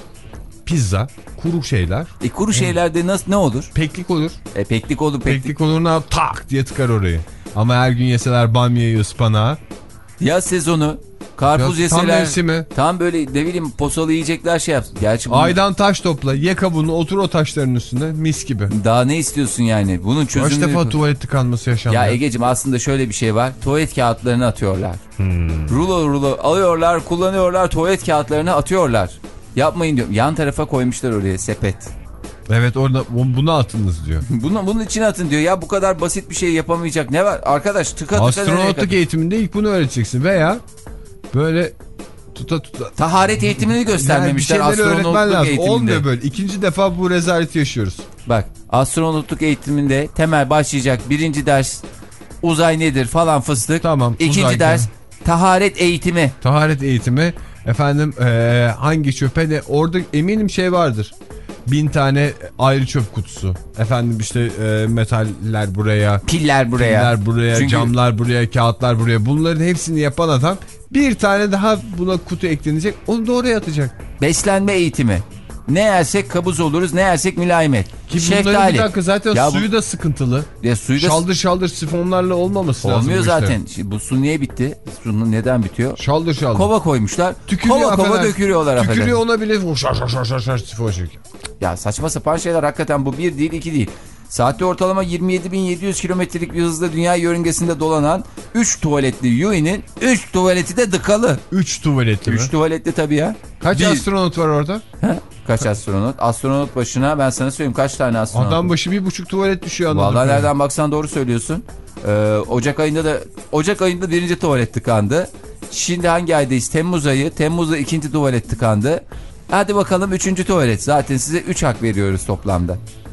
Speaker 1: pizza, kuru şeyler.
Speaker 3: E kuru şeylerde nasıl ne olur?
Speaker 1: Peklik olur.
Speaker 3: E peklik olur. Peklik,
Speaker 1: peklik olur ne yap? Tak diye tıkar orayı. Ama her gün yeseler bamyayı, ıspanağı.
Speaker 3: Yaz sezonu. Karpuz
Speaker 1: ya,
Speaker 3: yeseler.
Speaker 1: Tam mevsimi.
Speaker 3: Tam böyle ne bileyim posalı yiyecekler şey yapsın. Gerçi bunu...
Speaker 1: Aydan taş topla. Ye kabuğunu otur o taşların üstünde mis gibi.
Speaker 3: Daha ne istiyorsun yani? Bunun çözümü...
Speaker 1: Kaç defa tuvalet tıkanması yaşandı?
Speaker 3: Ya Egeciğim aslında şöyle bir şey var. Tuvalet kağıtlarını atıyorlar. Hmm. Rulo rulo alıyorlar, kullanıyorlar, tuvalet kağıtlarını atıyorlar. Yapmayın diyorum. Yan tarafa koymuşlar oraya sepet.
Speaker 1: Evet orada bunu atınız diyor.
Speaker 3: bunu, bunun içine atın diyor. Ya bu kadar basit bir şey yapamayacak ne var? Arkadaş tıka tıka...
Speaker 1: Astronotluk eğitiminde ilk bunu öğreteceksin veya böyle tuta tuta.
Speaker 3: Taharet eğitimini göstermemişler yani astronotluk eğitiminde.
Speaker 1: Olmuyor böyle. İkinci defa bu rezaleti yaşıyoruz.
Speaker 3: Bak astronotluk eğitiminde temel başlayacak. Birinci ders uzay nedir falan fıstık.
Speaker 1: Tamam.
Speaker 3: İkinci
Speaker 1: uzay
Speaker 3: ders
Speaker 1: yani.
Speaker 3: taharet eğitimi.
Speaker 1: Taharet eğitimi. Efendim ee, hangi çöpe de orada eminim şey vardır. Bin tane ayrı çöp kutusu. Efendim işte e, metaller buraya.
Speaker 3: Piller buraya.
Speaker 1: Piller buraya, çünkü... camlar buraya, kağıtlar buraya. Bunların hepsini yapan adam bir tane daha buna kutu eklenecek. Onu da oraya atacak.
Speaker 3: Beslenme eğitimi. Ne yersek kabuz oluruz, ne yersek mülayimet.
Speaker 1: Ki bunların bir dakika zaten ya suyu bu... da sıkıntılı.
Speaker 3: Ya suyu da...
Speaker 1: Şaldır şaldır sifonlarla olmaması
Speaker 3: Olmuyor
Speaker 1: lazım.
Speaker 3: Olmuyor zaten. Şimdi bu su niye bitti? Su neden bitiyor?
Speaker 1: Şaldır şaldır.
Speaker 3: Kova koymuşlar.
Speaker 1: Tükürüyor
Speaker 3: kova
Speaker 1: affeder.
Speaker 3: kova dökülüyorlar.
Speaker 1: Tükürüyor ona bile şar şar şar şar şar sifon çekiyor.
Speaker 3: Ya saçma sapan şeyler hakikaten bu bir değil iki değil. Saatte ortalama yirmi yedi bin yedi yüz kilometrelik bir hızla dünya yörüngesinde dolanan üç tuvaletli U I'nin üç tuvaleti de dıkalı.
Speaker 1: üç tuvaletli mi?
Speaker 3: üç tuvaletli tabii ya.
Speaker 1: Kaç bir... astronot var orada?
Speaker 3: Ha? Kaç astronot? Astronot başına ben sana söyleyeyim kaç tane astronot?
Speaker 1: Adam başı bir buçuk tuvalet düşüyor.
Speaker 3: Vallahi nereden baksan doğru söylüyorsun. Ee, Ocak ayında da Ocak ayında birinci tuvalet tıkandı. Şimdi hangi aydayız? Temmuz ayı. Temmuz'da ikinci tuvalet tıkandı. Hadi bakalım üçüncü tuvalet. Zaten size üç hak veriyoruz toplamda.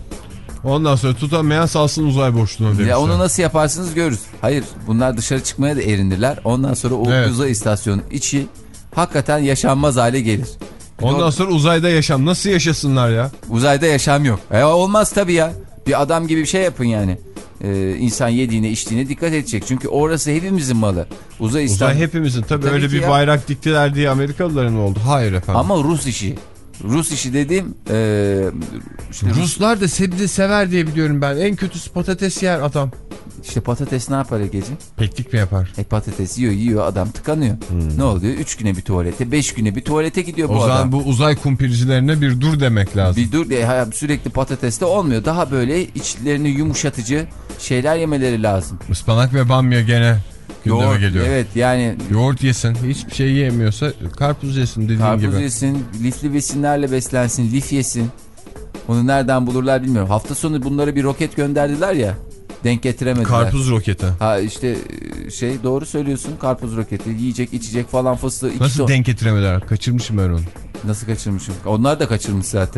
Speaker 1: Ondan sonra tutamayan salsın uzay boşluğuna demişler.
Speaker 3: Ya onu nasıl yaparsınız görürüz. Hayır bunlar dışarı çıkmaya da erinirler. Ondan sonra o evet. uzay istasyonu içi hakikaten yaşanmaz hale gelir.
Speaker 1: Ondan sonra uzayda yaşam. Nasıl yaşasınlar ya?
Speaker 3: Uzayda yaşam yok. E, olmaz tabii ya. Bir adam gibi bir şey yapın yani. Ee, insan yediğine içtiğine dikkat edecek. Çünkü orası hepimizin malı. Uzay, İstan...
Speaker 1: Uzay hepimizin. Tabii, tabii öyle bir ya. Bayrak diktiler diye Amerikalıların mı oldu? Hayır efendim.
Speaker 3: Ama Rus işi. Rus işi dediğim... E,
Speaker 1: işte Ruslar da sebze sever diye biliyorum ben. En kötüsü patates yer adam.
Speaker 3: İşte patates ne yapar Egeciğim?
Speaker 1: Peklik mi yapar?
Speaker 3: E patates yiyor yiyor adam tıkanıyor. Hmm. Ne oluyor? Üç güne bir tuvalete, beş güne bir tuvalete gidiyor
Speaker 1: o
Speaker 3: bu adam.
Speaker 1: O zaman bu uzay kumpircilerine bir dur demek lazım.
Speaker 3: Bir dur diye sürekli patateste olmuyor. Daha böyle içlerini yumuşatıcı şeyler yemeleri lazım.
Speaker 1: Ispanak ve bamya gene gündeme
Speaker 3: yoğurt,
Speaker 1: geliyor.
Speaker 3: Evet yani.
Speaker 1: Yoğurt yesin. Hiçbir şey yiyemiyorsa karpuz yesin dediğin
Speaker 3: karpuz
Speaker 1: gibi.
Speaker 3: Karpuz yesin. Lifli besinlerle beslensin. Lif yesin. Onu nereden bulurlar bilmiyorum. Hafta sonu bunlara bir roket gönderdiler ya. Denk getiremediler.
Speaker 1: Karpuz roketi.
Speaker 3: Ha işte şey doğru söylüyorsun karpuz roketi. Yiyecek içecek falan fıstığı.
Speaker 1: Nasıl ton... denk getiremediler? Kaçırmışım ben onu.
Speaker 3: Nasıl kaçırmışım? Onlar da kaçırmış zaten.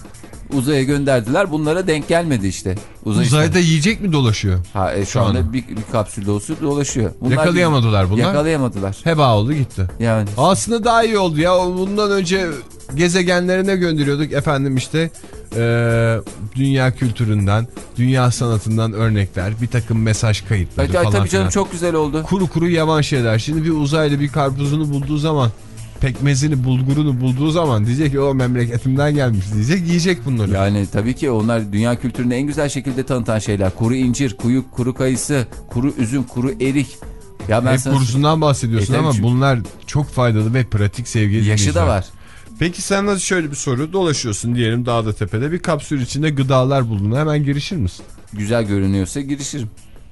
Speaker 3: Uzaya gönderdiler. Bunlara denk gelmedi işte.
Speaker 1: Uzay Uzayda işte. Yiyecek mi dolaşıyor?
Speaker 3: Ha e, şu, şu anda, anda. Bir, bir kapsül dolusu dolaşıyor.
Speaker 1: Bunlar yakalayamadılar bunlar.
Speaker 3: Yakalayamadılar.
Speaker 1: Heba oldu gitti.
Speaker 3: Yani.
Speaker 1: Aslında daha iyi oldu ya. Bundan önce gezegenlerine gönderiyorduk efendim işte. Ee, dünya kültüründen, dünya sanatından örnekler, bir takım mesaj kayıtları
Speaker 3: ay,
Speaker 1: falan.
Speaker 3: Tabii canım
Speaker 1: falan.
Speaker 3: Çok güzel oldu.
Speaker 1: Kuru kuru yavan şeyler. Şimdi bir uzaylı bir karpuzunu bulduğu zaman, pekmezini, bulgurunu bulduğu zaman diyecek ki o memleketimden gelmiş diyecek, yiyecek bunları.
Speaker 3: Yani tabii ki onlar dünya kültürünü en güzel şekilde tanıtan şeyler. Kuru incir, kuyu, kuru kayısı, kuru üzüm, kuru erik.
Speaker 1: Ya ben Hep sana... kurusundan bahsediyorsun e, ama çünkü... bunlar çok faydalı ve pratik sevgili
Speaker 3: yaşı
Speaker 1: dinleyiciler.
Speaker 3: da var.
Speaker 1: Peki sen nasıl şöyle bir soru dolaşıyorsun diyelim dağda tepede bir kapsül içinde gıdalar bulduğuna hemen girişir misin?
Speaker 3: Güzel görünüyorsa girişirim.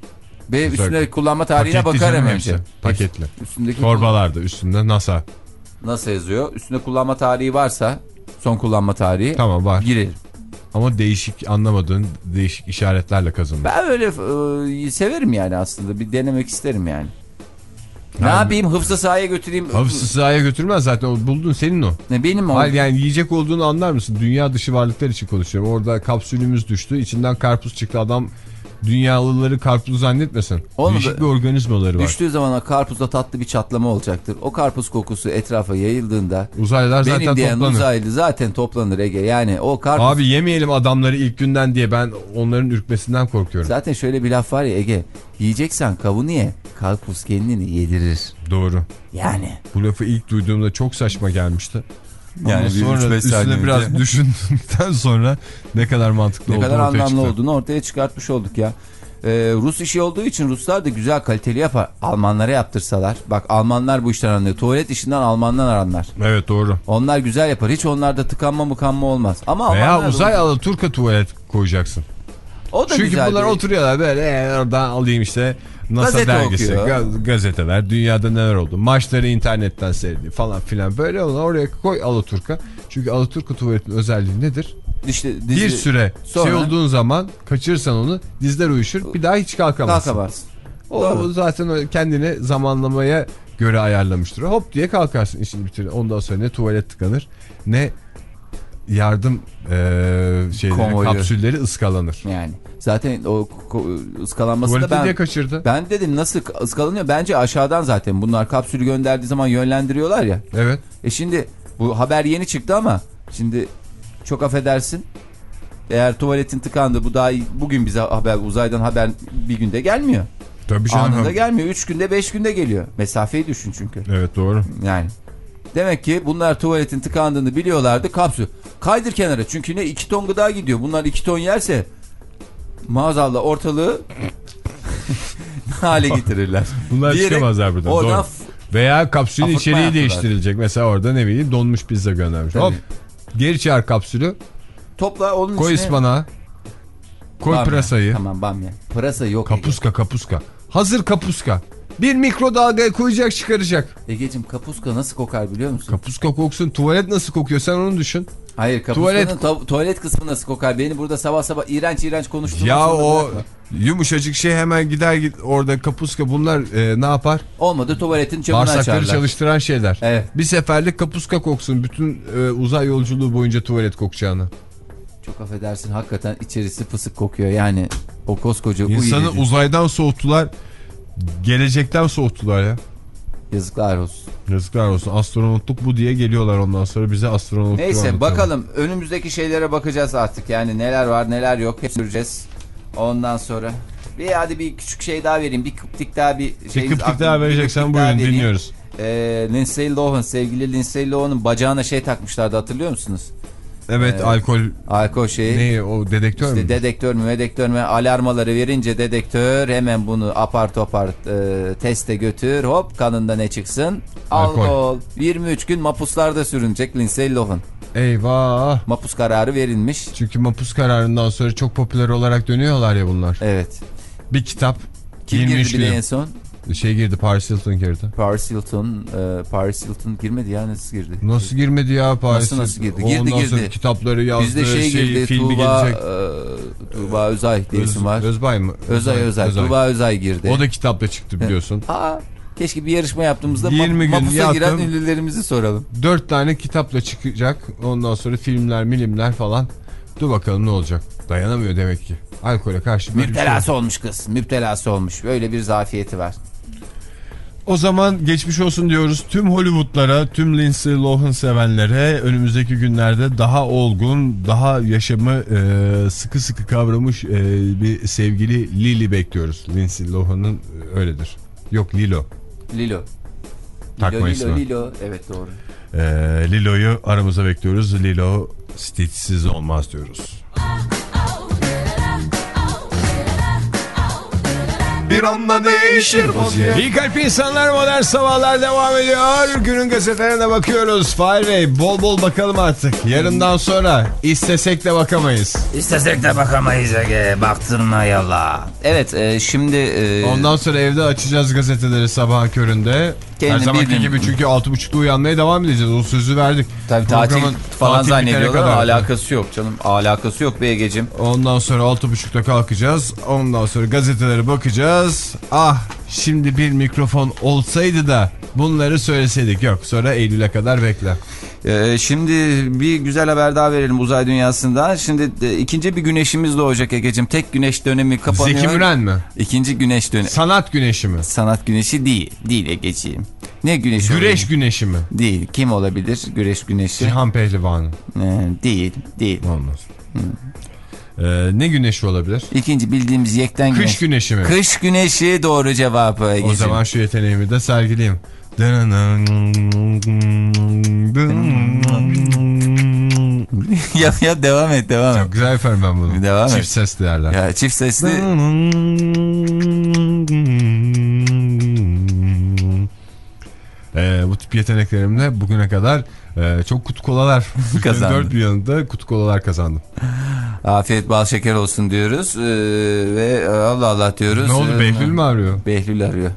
Speaker 3: Ve güzel. Üstüne kullanma tarihine paketli bakarım önce.
Speaker 1: Paketli.
Speaker 3: Üstündeki
Speaker 1: torbalarda üstünde NASA.
Speaker 3: NASA yazıyor. Üstünde kullanma tarihi varsa son kullanma tarihi
Speaker 1: tamam, var.
Speaker 3: Girerim.
Speaker 1: Ama değişik anlamadığın değişik işaretlerle kazınmış.
Speaker 3: Ben öyle e, severim yani aslında bir denemek isterim yani. Ne yani, yapayım hıfzı sahaya götüreyim.
Speaker 1: Hıfzı sahaya götürmez zaten o buldun senin o.
Speaker 3: Ne benim o.
Speaker 1: Hayır yani yiyecek olduğunu anlar mısın? Dünya dışı varlıklar için konuşuyorum. Orada kapsülümüz düştü içinden karpuz çıktı adam dünyalıları karpuz zannetmesin. Onu değişik bir organizmaları var.
Speaker 3: Düştüğü zaman karpuzda tatlı bir çatlama olacaktır. O karpuz kokusu etrafa yayıldığında.
Speaker 1: Uzaylılar zaten
Speaker 3: benim diyen
Speaker 1: toplanır.
Speaker 3: Uzaylı zaten toplanır Ege yani o karpuz.
Speaker 1: Abi yemeyelim adamları ilk günden diye ben onların ürkmesinden korkuyorum.
Speaker 3: Zaten şöyle bir laf var ya Ege. Yiyeceksen kavunu ye. Karpuz kendini yedirir.
Speaker 1: Doğru.
Speaker 3: Yani.
Speaker 1: Bu lafı ilk duyduğumda çok saçma gelmişti.
Speaker 3: Yani
Speaker 1: ama sonra üstüne biraz önce. Düşündükten sonra ne kadar mantıklı
Speaker 3: ne
Speaker 1: olduğunu
Speaker 3: kadar
Speaker 1: ortaya
Speaker 3: anlamlı
Speaker 1: çıktı.
Speaker 3: olduğunu ortaya çıkartmış olduk ya. Ee, Rus işi olduğu için Ruslar da güzel kaliteli yapar. Almanlara yaptırsalar. Bak Almanlar bu işten anlıyor. Tuvalet işinden Almanlar anlar.
Speaker 1: Evet doğru.
Speaker 3: Onlar güzel yapar. Hiç onlarda tıkanma mıkanma olmaz. Ama
Speaker 1: veya uzay Alaturka tuvalet koyacaksın.
Speaker 3: O da
Speaker 1: çünkü
Speaker 3: güzel
Speaker 1: bunlar
Speaker 3: değil.
Speaker 1: Oturuyorlar böyle e, oradan alayım işte NASA
Speaker 3: gazete
Speaker 1: dergisi, gaz, gazeteler, dünyada neler oldu, maçları internetten seyrediyor falan filan böyle onu oraya koy Alaturka. Çünkü Alaturka tuvaletin özelliği nedir? İşte dizi, bir süre sonra, şey olduğun zaman kaçırırsan onu dizler uyuşur bir daha hiç kalkamazsın.
Speaker 3: Kalkamazsın.
Speaker 1: O, o zaten kendini zamanlamaya göre ayarlamıştır. Hop diye kalkarsın işini bitirir. Ondan sonra ne tuvalet tıkanır ne yardım e, şeyleri, kapsülleri ıskalanır.
Speaker 3: Yani zaten o ıskalanması da ben
Speaker 1: diye kaçırdı.
Speaker 3: Ben dedim nasıl ıskalanıyor? Bence aşağıdan zaten bunlar kapsülü gönderdiği zaman yönlendiriyorlar ya.
Speaker 1: Evet.
Speaker 3: E şimdi bu haber yeni çıktı ama şimdi çok affedersin. Eğer tuvaletin tıkandı bu daha bugün bize haber uzaydan haber bir günde gelmiyor.
Speaker 1: Tabii canım.
Speaker 3: Anında gelmiyor. Üç günde beş günde geliyor. Mesafeyi düşün çünkü.
Speaker 1: Evet doğru.
Speaker 3: Yani. Demek ki bunlar tuvaletin tıkandığını biliyorlardı. Kapsül. Kaydır kenara. Çünkü ne iki ton gıda gidiyor. Bunlar iki ton yerse maazallah ortalığı hale getirirler.
Speaker 1: Bunlar diyerek, çıkamazlar buradan. Oradan veya kapsülün içeriği yaptılar. Değiştirilecek. Mesela orada ne bileyim donmuş pizza göndermiş. Tabii. Hop geri çağır kapsülü.
Speaker 3: Topla onun
Speaker 1: koy
Speaker 3: içine.
Speaker 1: Ispanağı. Koy bamya. Pırasayı.
Speaker 3: Tamam bamya. Pırasa yok.
Speaker 1: Kapuska Ege. Kapuska. Hazır kapuska. Bir mikrodalgaya koyacak çıkaracak.
Speaker 3: Egeciğim kapuska nasıl kokar biliyor musun?
Speaker 1: Kapuska koksun tuvalet nasıl kokuyor sen onu düşün.
Speaker 3: Hayır, kapuskanın tuvalet... tuvalet kısmı nasıl kokar? Beni burada sabah sabah iğrenç iğrenç konuştuğum.
Speaker 1: Ya o yumuşacık şey hemen gider git orada kapuska bunlar e, ne yapar?
Speaker 3: Olmadı tuvaletin camını açarlar.
Speaker 1: Bağırsakları çalıştıran şeyler.
Speaker 3: Evet.
Speaker 1: Bir seferlik kapuska koksun bütün e, uzay yolculuğu boyunca tuvalet kokacağını.
Speaker 3: Çok affedersin, hakikaten içerisi fısık kokuyor yani o koskoca.
Speaker 1: İnsanı uzaydan soğuttular, gelecekten soğuttular ya.
Speaker 3: Yazıklar olsun.
Speaker 1: Yazıklar olsun. Astronotluk bu diye geliyorlar ondan sonra bize astronotluk.
Speaker 3: Neyse
Speaker 1: anlatalım.
Speaker 3: Bakalım önümüzdeki şeylere bakacağız artık yani neler var neler yok hep göreceğiz. Ondan sonra bir hadi bir küçük şey daha vereyim, bir kıptik daha bir şey.
Speaker 1: Bir kıptik daha vereceksen buyurun dinliyoruz.
Speaker 3: Ee, Lindsay Lohan, sevgili Lindsay Lohan'ın bacağına şey takmışlardı, hatırlıyor musunuz?
Speaker 1: Evet ee, alkol.
Speaker 3: Alkol şeyi.
Speaker 1: Ne o, dedektör
Speaker 3: işte
Speaker 1: mü?
Speaker 3: Dedektör mü dedektör mü alarmaları verince dedektör hemen bunu apar topar e, teste götür, hop kanında ne çıksın?
Speaker 1: Alkol.
Speaker 3: Alkol. yirmi üç gün mapuslarda sürünecek Lindsay Lohan.
Speaker 1: Eyvah.
Speaker 3: Mapus kararı verilmiş.
Speaker 1: Çünkü mapus kararından sonra çok popüler olarak dönüyorlar ya bunlar.
Speaker 3: Evet.
Speaker 1: Bir kitap.
Speaker 3: Kim girdi bile en son?
Speaker 1: Şey girdi, Paris Hilton girdi.
Speaker 3: Paris Hilton, e, Paris Hilton girmedi ya, nasıl girdi?
Speaker 1: Nasıl girmedi ya Paris?
Speaker 3: Nasıl nasıl girdi? Girdi
Speaker 1: Ondan
Speaker 3: girdi.
Speaker 1: Sonra kitapları yazdı,
Speaker 3: bizde şey
Speaker 1: şeyi,
Speaker 3: girdi,
Speaker 1: filmi
Speaker 3: Tuğba,
Speaker 1: gelecek.
Speaker 3: E, Tuğba Özay diye
Speaker 1: Öz,
Speaker 3: isim var.
Speaker 1: Özbay mı?
Speaker 3: Özay Özay, Özay.
Speaker 1: Özay.
Speaker 3: Tuğba Özay girdi.
Speaker 1: O da kitapla çıktı biliyorsun.
Speaker 3: Aa, keşke bir yarışma yaptığımızda
Speaker 1: yirmi
Speaker 3: ma-
Speaker 1: gün
Speaker 3: mapusa
Speaker 1: yaptım.
Speaker 3: giren ünlülerimizi soralım.
Speaker 1: Dört tane kitapla çıkacak. Ondan sonra filmler, milimler falan. Dur bakalım ne olacak. Dayanamıyor demek ki. Alkole karşı.
Speaker 3: Müptelası
Speaker 1: şey
Speaker 3: olmuş kız. Müptelası olmuş. Böyle bir zafiyeti var.
Speaker 1: O zaman geçmiş olsun diyoruz tüm Hollywoodlara, tüm Lindsay Lohan sevenlere. Önümüzdeki günlerde daha olgun, daha yaşamı e, sıkı sıkı kavramış e, bir sevgili Lily bekliyoruz. Lindsay Lohan'ın e, öyledir. Yok Lilo.
Speaker 3: Lilo.
Speaker 1: Takma
Speaker 3: Lilo,
Speaker 1: ismi.
Speaker 3: Lilo, Lilo. Evet doğru.
Speaker 1: E, Lilo'yu aramıza bekliyoruz. Lilo Stitch'siz olmaz diyoruz.
Speaker 2: Bir anda değişir vaziyet.
Speaker 1: İyi kalp insanlar, modern sabahlar devam ediyor. Günün gazetelerine bakıyoruz. Fahir Bey, bol bol bakalım artık. Yarından sonra istesek de bakamayız.
Speaker 3: İstesek de bakamayız Ege. Baktırma yallah. Evet e, şimdi... E...
Speaker 1: Ondan sonra evde açacağız gazeteleri sabahın köründe. Kendi Her zamanki gün... gibi çünkü altı buçukta uyanmaya devam edeceğiz. O sözü verdik.
Speaker 3: Tabii tatil falan zannediyorlar ama alakası yok canım. Alakası yok be Ege'cim.
Speaker 1: Ondan sonra altı buçukta kalkacağız. Ondan sonra gazetelere bakacağız. Ah şimdi bir mikrofon olsaydı da bunları söyleseydik. Yok, sonra Eylül'e kadar bekle.
Speaker 3: Ee, şimdi bir güzel haber daha verelim uzay dünyasında. Şimdi e, ikinci bir güneşimiz doğacak Ege'cim. Tek güneş dönemi kapanıyor.
Speaker 1: Zeki Müren mi?
Speaker 3: İkinci güneş dönemi.
Speaker 1: Sanat güneşi mi?
Speaker 3: Sanat güneşi değil. Değil Ege'ciğim. Ne güneşi?
Speaker 1: Güreş
Speaker 3: olabilir?
Speaker 1: Güneşi mi?
Speaker 3: Değil. Kim olabilir güreş güneşi?
Speaker 1: Cihan Pehlivanı.
Speaker 3: Ee, değil. Değil.
Speaker 1: Olmaz. Hmm. Ee, ne güneşi olabilir?
Speaker 3: İkinci bildiğimiz yekten güneş.
Speaker 1: Kış güneşi mi?
Speaker 3: Kış güneşi doğru cevap Ege'cim.
Speaker 1: O zaman şu yeteneğimi de sergileyim.
Speaker 3: yap yap devam et devam et.
Speaker 1: Çok güzel yaparım ben bunu.
Speaker 3: Devam
Speaker 1: çift
Speaker 3: et.
Speaker 1: sesli yerler.
Speaker 3: Ya çift sesli.
Speaker 1: Ee, bu tip yeteneklerimle bugüne kadar e, çok kutu kolalar kazandım. Dört bir yanında kutu kolalar kazandım.
Speaker 3: Afiyet bal şeker olsun diyoruz ee, ve Allah Allah diyoruz.
Speaker 1: Ne oldu, Behlül mü arıyor?
Speaker 3: Behlül arıyor.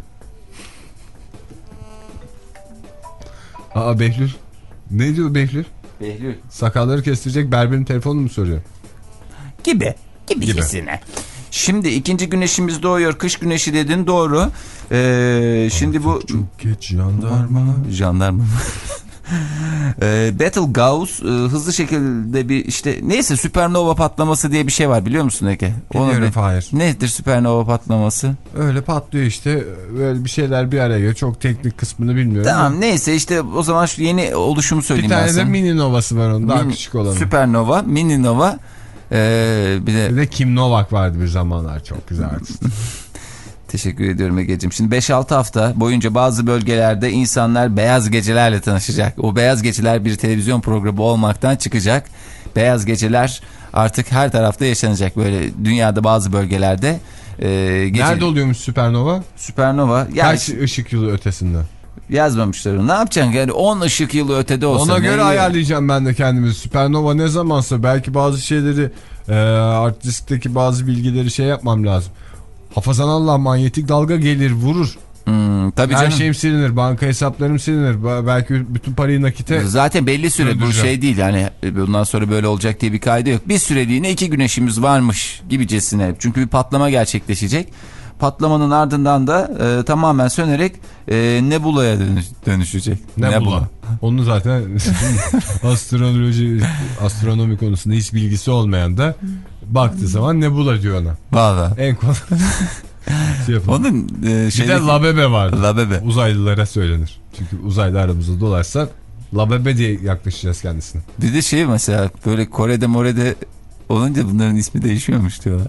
Speaker 1: Aa Behlül. Ne diyor Behlül?
Speaker 3: Behlül.
Speaker 1: Sakalları kestirecek berberin telefonunu mu soruyor?
Speaker 3: Gibi. Gibi, gibi. Hissine. Şimdi ikinci güneşimiz doğuyor. Kış güneşi dedin doğru. Ee, şimdi Artık bu...
Speaker 1: Çok geç jandarma.
Speaker 3: Jandarma. e, Betelgeuse e, hızlı şekilde bir işte neyse süpernova patlaması diye bir şey var biliyor musun Ege?
Speaker 1: Biliyorum hayır.
Speaker 3: Nedir süpernova patlaması?
Speaker 1: Öyle patlıyor işte böyle bir şeyler bir araya geliyor. Çok teknik kısmını bilmiyorum.
Speaker 3: Tamam
Speaker 1: ama.
Speaker 3: Neyse işte o zaman şu yeni oluşumu söyleyeyim
Speaker 1: ben sana.
Speaker 3: Bir
Speaker 1: tane
Speaker 3: de
Speaker 1: mini novası var onun daha mini, küçük olanı.
Speaker 3: Süpernova, mini nova. Ee, bir, de...
Speaker 1: bir de Kim Novak vardı bir zamanlar, çok güzel artist.
Speaker 3: Teşekkür ediyorum Ege'cim. Şimdi beş altı hafta boyunca bazı bölgelerde insanlar beyaz gecelerle tanışacak. O beyaz geceler bir televizyon programı olmaktan çıkacak. Beyaz geceler artık her tarafta yaşanacak. Böyle dünyada bazı bölgelerde. E, gece...
Speaker 1: Nerede oluyormuş süpernova?
Speaker 3: Süpernova.
Speaker 1: Kaç ya... ışık yılı ötesinde?
Speaker 3: Yazmamışlar onu. Ne yapacaksın? Yani on ışık yılı ötede olsa.
Speaker 1: Ona göre
Speaker 3: ne
Speaker 1: ayarlayacağım ben de kendimi. Süpernova ne zamansa belki bazı şeyleri e, artistteki bazı bilgileri şey yapmam lazım. Hafazan Allah manyetik dalga gelir vurur.
Speaker 3: Hmm, tabii
Speaker 2: Her
Speaker 3: canım.
Speaker 2: şeyim silinir, banka hesaplarım silinir. Belki bütün parayı nakite...
Speaker 3: Zaten belli süre bu şey değil yani bundan sonra böyle olacak diye bir kaydı yok. Bir süreliğine iki güneşimiz varmış gibicesine. Çünkü bir patlama gerçekleşecek. Patlamanın ardından da e, tamamen sönerek e, nebulaya dönüş, dönüşecek.
Speaker 2: Nebula.
Speaker 3: Nebula.
Speaker 2: Onu zaten astroloji, astronomi konusunda hiç bilgisi olmayan da baktığı zaman nebula diyor ona.
Speaker 3: Valla.
Speaker 2: En kolay. Şey
Speaker 3: Onun e,
Speaker 2: bir de labebe vardı.
Speaker 3: Labebe.
Speaker 2: Uzaylılara söylenir. Çünkü uzaylı aramızda dolarsa labebe diye yaklaşacağız kendisine.
Speaker 3: Bir de şey mesela böyle Kore'de More'de olunca bunların ismi değişiyormuş diyorlar.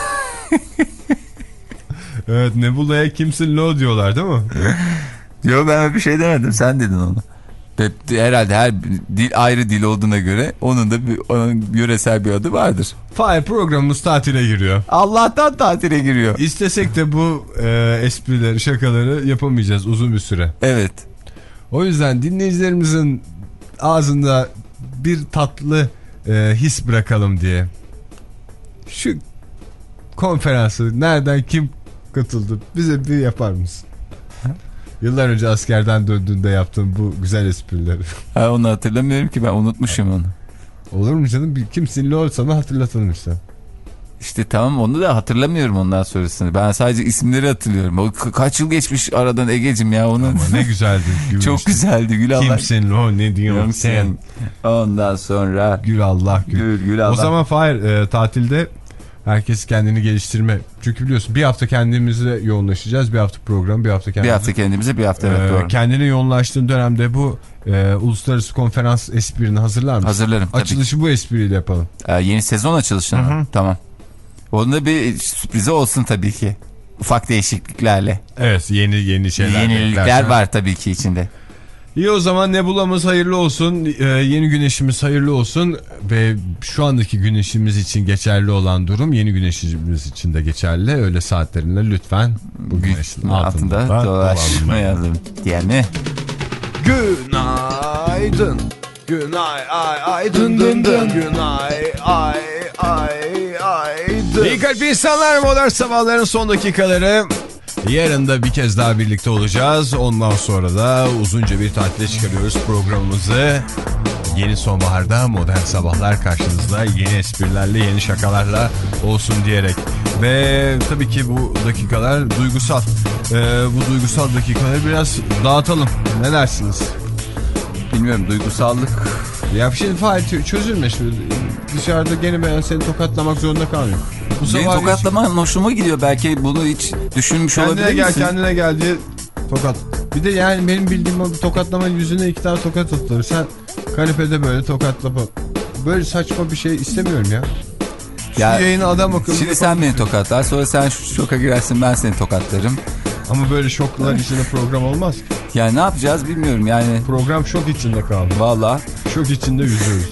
Speaker 2: Evet, nebulaya kimsin lo diyorlar değil mi?
Speaker 3: Yok ben bir şey demedim, sen dedin onu. Herhalde her dil ayrı dil olduğuna göre onun da bir, onun yöresel bir adı vardır.
Speaker 2: Fire programımız tatile giriyor.
Speaker 3: Allah'tan tatile giriyor.
Speaker 2: İstesek de bu e, esprileri, şakaları yapamayacağız uzun bir süre.
Speaker 3: Evet.
Speaker 2: O yüzden dinleyicilerimizin ağzında bir tatlı e, his bırakalım diye. Şu konferansı nereden kim katıldı bize bir yapar mısın? Yıllar önce askerden döndüğünde yaptığım bu güzel esprileri.
Speaker 3: Ha, onu hatırlamıyorum ki, ben unutmuşum onu.
Speaker 2: Olur mu canım? Bir kimsinli olsa mı hatırlatalım işte.
Speaker 3: İşte tamam, onu da hatırlamıyorum ondan sonrasını. Ben sadece isimleri hatırlıyorum. O kaç yıl geçmiş aradan Ege'cim ya onun.
Speaker 2: Ama ne güzeldi.
Speaker 3: Çok güzeldi Gül Allah.
Speaker 2: Kimsin lo, ne diyorsun sen?
Speaker 3: Ondan sonra.
Speaker 2: Gül Allah gül.
Speaker 3: Gül, Gül Allah.
Speaker 2: O zaman Fahir e, tatilde herkes kendini geliştirme. Çünkü biliyorsun bir hafta kendimize yoğunlaşacağız. Bir hafta program, bir hafta kendimize.
Speaker 3: Bir hafta kendimize, bir hafta evet
Speaker 2: ee,
Speaker 3: doğru.
Speaker 2: Kendine yoğunlaştığın dönemde bu e, uluslararası konferans esprini hazırlar mısın?
Speaker 3: Hazırlarım.
Speaker 2: Açılışı tabii. Bu espriyle yapalım.
Speaker 3: Ee, yeni sezon açılışı mı? Tamam. Onun da bir sürprizi olsun tabii ki. Ufak değişikliklerle.
Speaker 2: Evet, yeni yeni şeyler.
Speaker 3: Yenilikler beklersen var tabii ki içinde.
Speaker 2: İyi, o zaman Nebula'mız hayırlı olsun, ee, yeni güneşimiz hayırlı olsun ve şu andaki güneşimiz için geçerli olan durum yeni güneşimiz için de geçerli. Öyle saatlerinde lütfen bu güneşin altında, altında
Speaker 1: dolaşmayalım diye mi? Günaydın, günay ay ay dın dın dın, günay ay ay ay dın.
Speaker 2: İyi kalp insanlar, modern sabahların son dakikaları. Yarın da bir kez daha birlikte olacağız. Ondan sonra da uzunca bir tatile çıkarıyoruz programımızı. Yeni sonbaharda modern sabahlar karşınızda, yeni esprilerle, yeni şakalarla olsun diyerek. Ve tabii ki bu dakikalar duygusal. Ee, bu duygusal dakikaları biraz dağıtalım. Ne dersiniz?
Speaker 3: Bilmiyorum, duygusallık.
Speaker 2: Ya bir şey Fahir çözülme şimdi. Dışarıda gene ben seni tokatlamak zorunda kalmıyorum. Bu
Speaker 3: Beni tokatlaman hiç... hoşuma gidiyor. Belki bunu hiç düşünmüş
Speaker 2: kendine
Speaker 3: olabilir
Speaker 2: gel,
Speaker 3: misin?
Speaker 2: Kendine gel diye tokat. Bir de yani benim bildiğim o tokatlama yüzüne iki tane tokat atılır. Sen kanepede böyle tokatlama. Böyle saçma bir şey istemiyorum ya. Şu ya, yayını adam akıllı.
Speaker 3: Şimdi sen beni tokatlar, sonra sen şu şoka girersin, ben seni tokatlarım.
Speaker 2: Ama böyle şoklar içinde program olmaz ki.
Speaker 3: Yani ne yapacağız bilmiyorum yani.
Speaker 2: Program şok içinde kaldı.
Speaker 3: Valla.
Speaker 2: Şok içinde yüzüyoruz.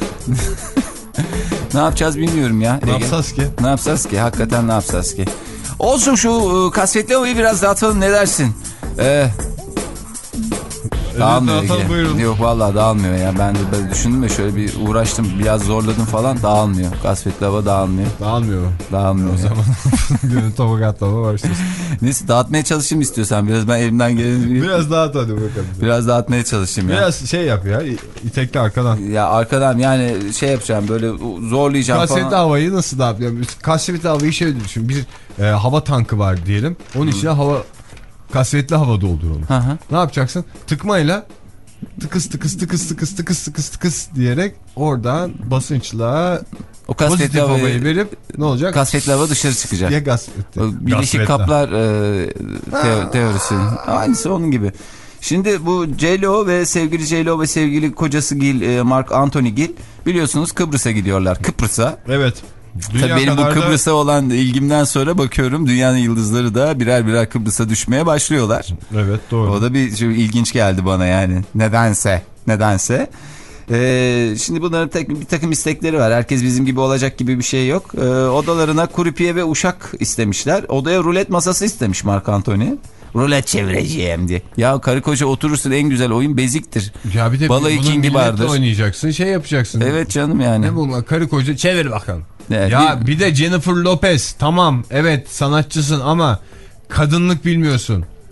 Speaker 3: Ne yapacağız bilmiyorum ya.
Speaker 2: Ne yapacağız ki?
Speaker 3: Ne yapacağız ki? Hakikaten ne yapacağız ki? Olsun, şu ıı, kasvetli havayı biraz dağıtalım, ne dersin? Ee, dağılmıyor ki. Yok vallahi dağılmıyor ya. Ben de böyle düşündüm ve şöyle bir uğraştım, biraz zorladım falan, dağılmıyor. Kasvetli hava dağılmıyor.
Speaker 2: Dağılmıyor mu?
Speaker 3: Dağılmıyor.
Speaker 2: O zaman günün tavuk atlama başlasın.
Speaker 3: Neyse, dağıtmaya çalışayım istiyorsan biraz, ben elimden geleni.
Speaker 2: Biraz dağıt hadi bakalım.
Speaker 3: Biraz dağıtmaya çalışayım ya.
Speaker 2: Biraz şey yap ya, itekli arkadan.
Speaker 3: Ya arkadan yani şey yapacağım, böyle zorlayacağım
Speaker 2: kasvetli
Speaker 3: falan.
Speaker 2: Kasvetli havayı nasıl dağıtıyor? Kasvetli havayı şöyle düşün. Bir e, hava tankı var diyelim. Onun hmm. içine hava, kasvetli hava doldur onu. Hı hı. Ne yapacaksın? Tıkmayla tıkıs tıkıs tıkıs tıkıs tıkıs tıkıs tıkıs diyerek oradan basınçla
Speaker 3: o kasvetli havayı
Speaker 2: verip ne olacak?
Speaker 3: Kasvetli hava dışarı çıkacak.
Speaker 2: Ya kasvetli.
Speaker 3: Birleşik kaplar e, teo teorisi. Aynısı onun gibi. Şimdi bu J-Lo ve sevgili J-Lo ve sevgili kocası Gil, e, Mark Anthony Gil biliyorsunuz Kıbrıs'a gidiyorlar. Kıbrıs'a.
Speaker 2: Evet.
Speaker 3: Tabii benim bu Kıbrıs'a da... olan ilgimden sonra bakıyorum dünyanın yıldızları da birer birer Kıbrıs'a düşmeye başlıyorlar.
Speaker 2: Evet, doğru.
Speaker 3: O da bir şey, ilginç geldi bana yani. Nedense. Nedense. Ee, şimdi bunların tek, bir takım istekleri var. Herkes bizim gibi olacak gibi bir şey yok. Ee, odalarına kurupiye ve uşak istemişler. Odaya rulet masası istemiş Mark Anthony. Rulet çevireceğim diye. Ya karı koca oturursun, en güzel oyun beziktir.
Speaker 2: Ya bir de
Speaker 3: Balayı kingi vardır.
Speaker 2: Oynayacaksın, şey yapacaksın.
Speaker 3: Evet canım yani.
Speaker 2: Ne bu karı koca çevir bakalım.
Speaker 3: Evet,
Speaker 2: ya bir... bir de Jennifer Lopez, tamam evet sanatçısın ama kadınlık bilmiyorsun.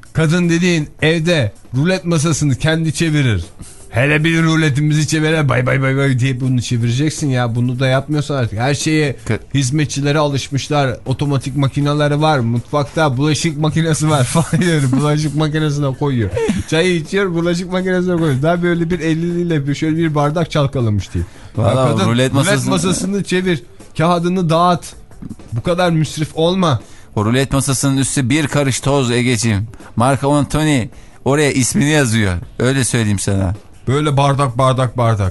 Speaker 1: Kadın dediğin evde rulet masasını kendi çevirir. Hele bir ruletimizi çevirir bay bay bay bay diye bunu çevireceksin ya. Bunu da yapmıyorsan artık. Her şeye hizmetçilere alışmışlar. Otomatik makineleri var. Mutfakta bulaşık makinesi var. Hayır, bulaşık makinesine koyuyor. Çayı içiyor, bulaşık makinesine koyuyor. Daha böyle bir eliyle şöyle bir bardak çalkalamış diye.
Speaker 3: Vallahi
Speaker 1: kadın,
Speaker 3: rulet masasını...
Speaker 1: rulet masasını çevir. Kağıdını dağıt. Bu kadar müsrif olma.
Speaker 3: O rulet masasının üstü bir karış toz Egeciğim. Mark Anthony oraya ismini yazıyor. Öyle söyleyeyim sana.
Speaker 1: Böyle bardak bardak bardak.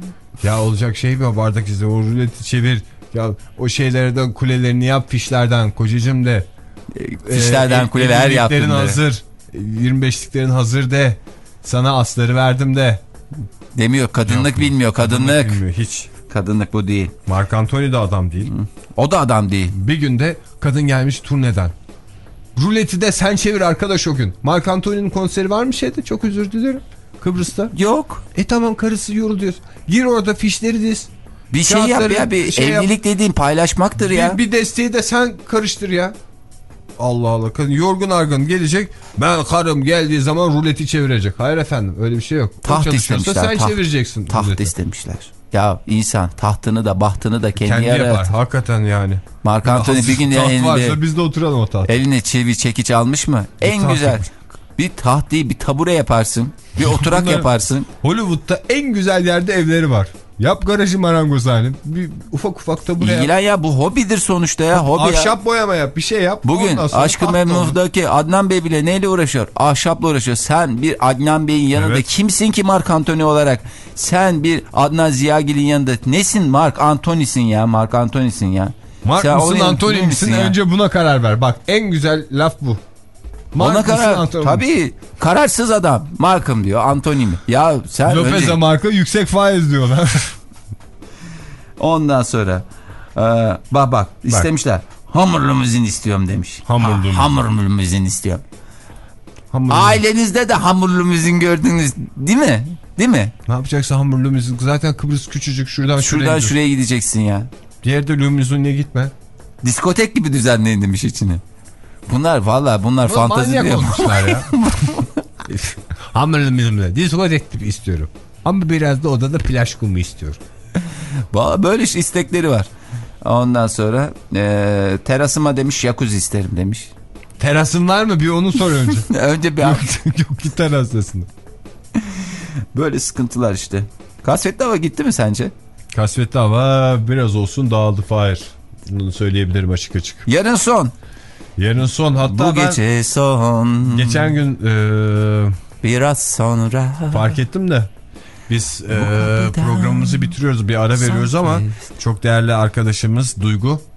Speaker 1: Ya olacak şey mi o bardak izle, o ruleti çevir. Ya o şeylerden kulelerini yap fişlerden kocacığım de.
Speaker 3: Fişlerden
Speaker 1: ee,
Speaker 3: kuleler yaptım de.
Speaker 1: hazır. yirmi beşliklerin hazır de. Sana asları verdim de.
Speaker 3: Demiyor, kadınlık Yok, bilmiyor kadınlık. kadınlık
Speaker 1: bilmiyor hiç.
Speaker 3: Kadınlık bu değil.
Speaker 1: Mark Anthony de adam değil.
Speaker 3: O da adam değil.
Speaker 1: Bir günde kadın gelmiş turneden. Ruleti de sen çevir arkadaş o gün. Mark Anthony'nin konseri var mı şeyde? Çok özür dilerim. Kıbrıs'ta.
Speaker 3: Yok.
Speaker 1: E tamam, karısı yoruluyor. Gir orada fişleri diz.
Speaker 3: Bir şey yap ya, bir şey evlilik yap. Dediğin paylaşmaktır
Speaker 1: bir,
Speaker 3: ya.
Speaker 1: Bir desteği de sen karıştır ya. Allah Allah, kadın yorgun argın gelecek. Ben karım geldiği zaman ruleti çevirecek. Hayır efendim, öyle bir şey yok.
Speaker 3: Taht istemişler.
Speaker 1: Sen
Speaker 3: taht,
Speaker 1: çevireceksin.
Speaker 3: Taht ruleti. istemişler. Ya insan tahtını da bahtını da kendi,
Speaker 1: kendi
Speaker 3: yarar.
Speaker 1: yapar hakikaten yani.
Speaker 3: Mark Anthony bir gün
Speaker 1: taht
Speaker 3: elinde,
Speaker 1: varsa biz de oturalım o taht.
Speaker 3: Eline çevi çekiç almış mı? Bir en güzel. Yapmış. Bir taht değil, bir tabure yaparsın. Bir oturak yaparsın.
Speaker 1: Hollywood'da en güzel yerde evleri var. Yap garajı marangoz halim. Bir ufak ufak tabure yap.
Speaker 3: İlgilen ya, bu hobidir sonuçta ya. Hobi
Speaker 1: ahşap
Speaker 3: ya.
Speaker 1: boyama yap, bir şey yap.
Speaker 3: Bugün Aşk-ı Memnuh'daki Adnan Bey bile neyle uğraşıyor? Ahşapla uğraşıyor. Sen bir Adnan Bey'in yanında evet. kimsin ki Mark Anthony olarak? Sen bir Adnan Ziyagil'in yanında nesin? Mark Anthony'sin ya. Mark Anthony'sin ya.
Speaker 1: Mark Sen mısın Anthony misin? Önce buna karar ver. Bak en güzel laf bu.
Speaker 3: Mark Ona karar. Tabii kararsız adam. Mark'ım diyor. Anthony mi? Ya sen
Speaker 1: Lopez'e önce... Mark'a yüksek faiz diyorlar.
Speaker 3: Ondan sonra e, bak bak istemişler. Hamur limuzin istiyorum demiş.
Speaker 1: Hamur limuzin.
Speaker 3: Ha, hamur limuzin istiyorum. Hamur Ailenizde de hamur limuzin gördünüz değil mi? Değil mi?
Speaker 1: Ne yapacaksın hamur limuzin? Zaten Kıbrıs küçücük, şuradan
Speaker 3: şuradan şuraya, şuraya gideceksin ya.
Speaker 1: Bir yerde limuzinle gitme.
Speaker 3: Diskotek gibi düzenleyin demiş içini. Bunlar valla bunlar bu fantezi diyor.
Speaker 1: Manyak olmuşlar ya. Hamur limuzinle diskotek gibi istiyorum. Ama biraz da odada plaj kumu istiyorum.
Speaker 3: Böyle istekleri var. Ondan sonra e, terasıma demiş jacuzzi isterim demiş.
Speaker 1: Terasın var mı? Bir onu sor önce.
Speaker 3: önce bir
Speaker 1: yok, yok ki terastasın.
Speaker 3: Böyle sıkıntılar işte. Kasvetli hava gitti mi sence?
Speaker 1: Kasvetli hava biraz olsun dağıldı Fahir. Bunu söyleyebilirim açık açık.
Speaker 3: Yarın son.
Speaker 1: Yarın son, hatta
Speaker 3: bu gece son.
Speaker 1: Geçen gün e,
Speaker 3: biraz sonra
Speaker 1: fark ettim de biz e, programımızı bitiriyoruz, bir ara veriyoruz ama çok değerli arkadaşımız Duygu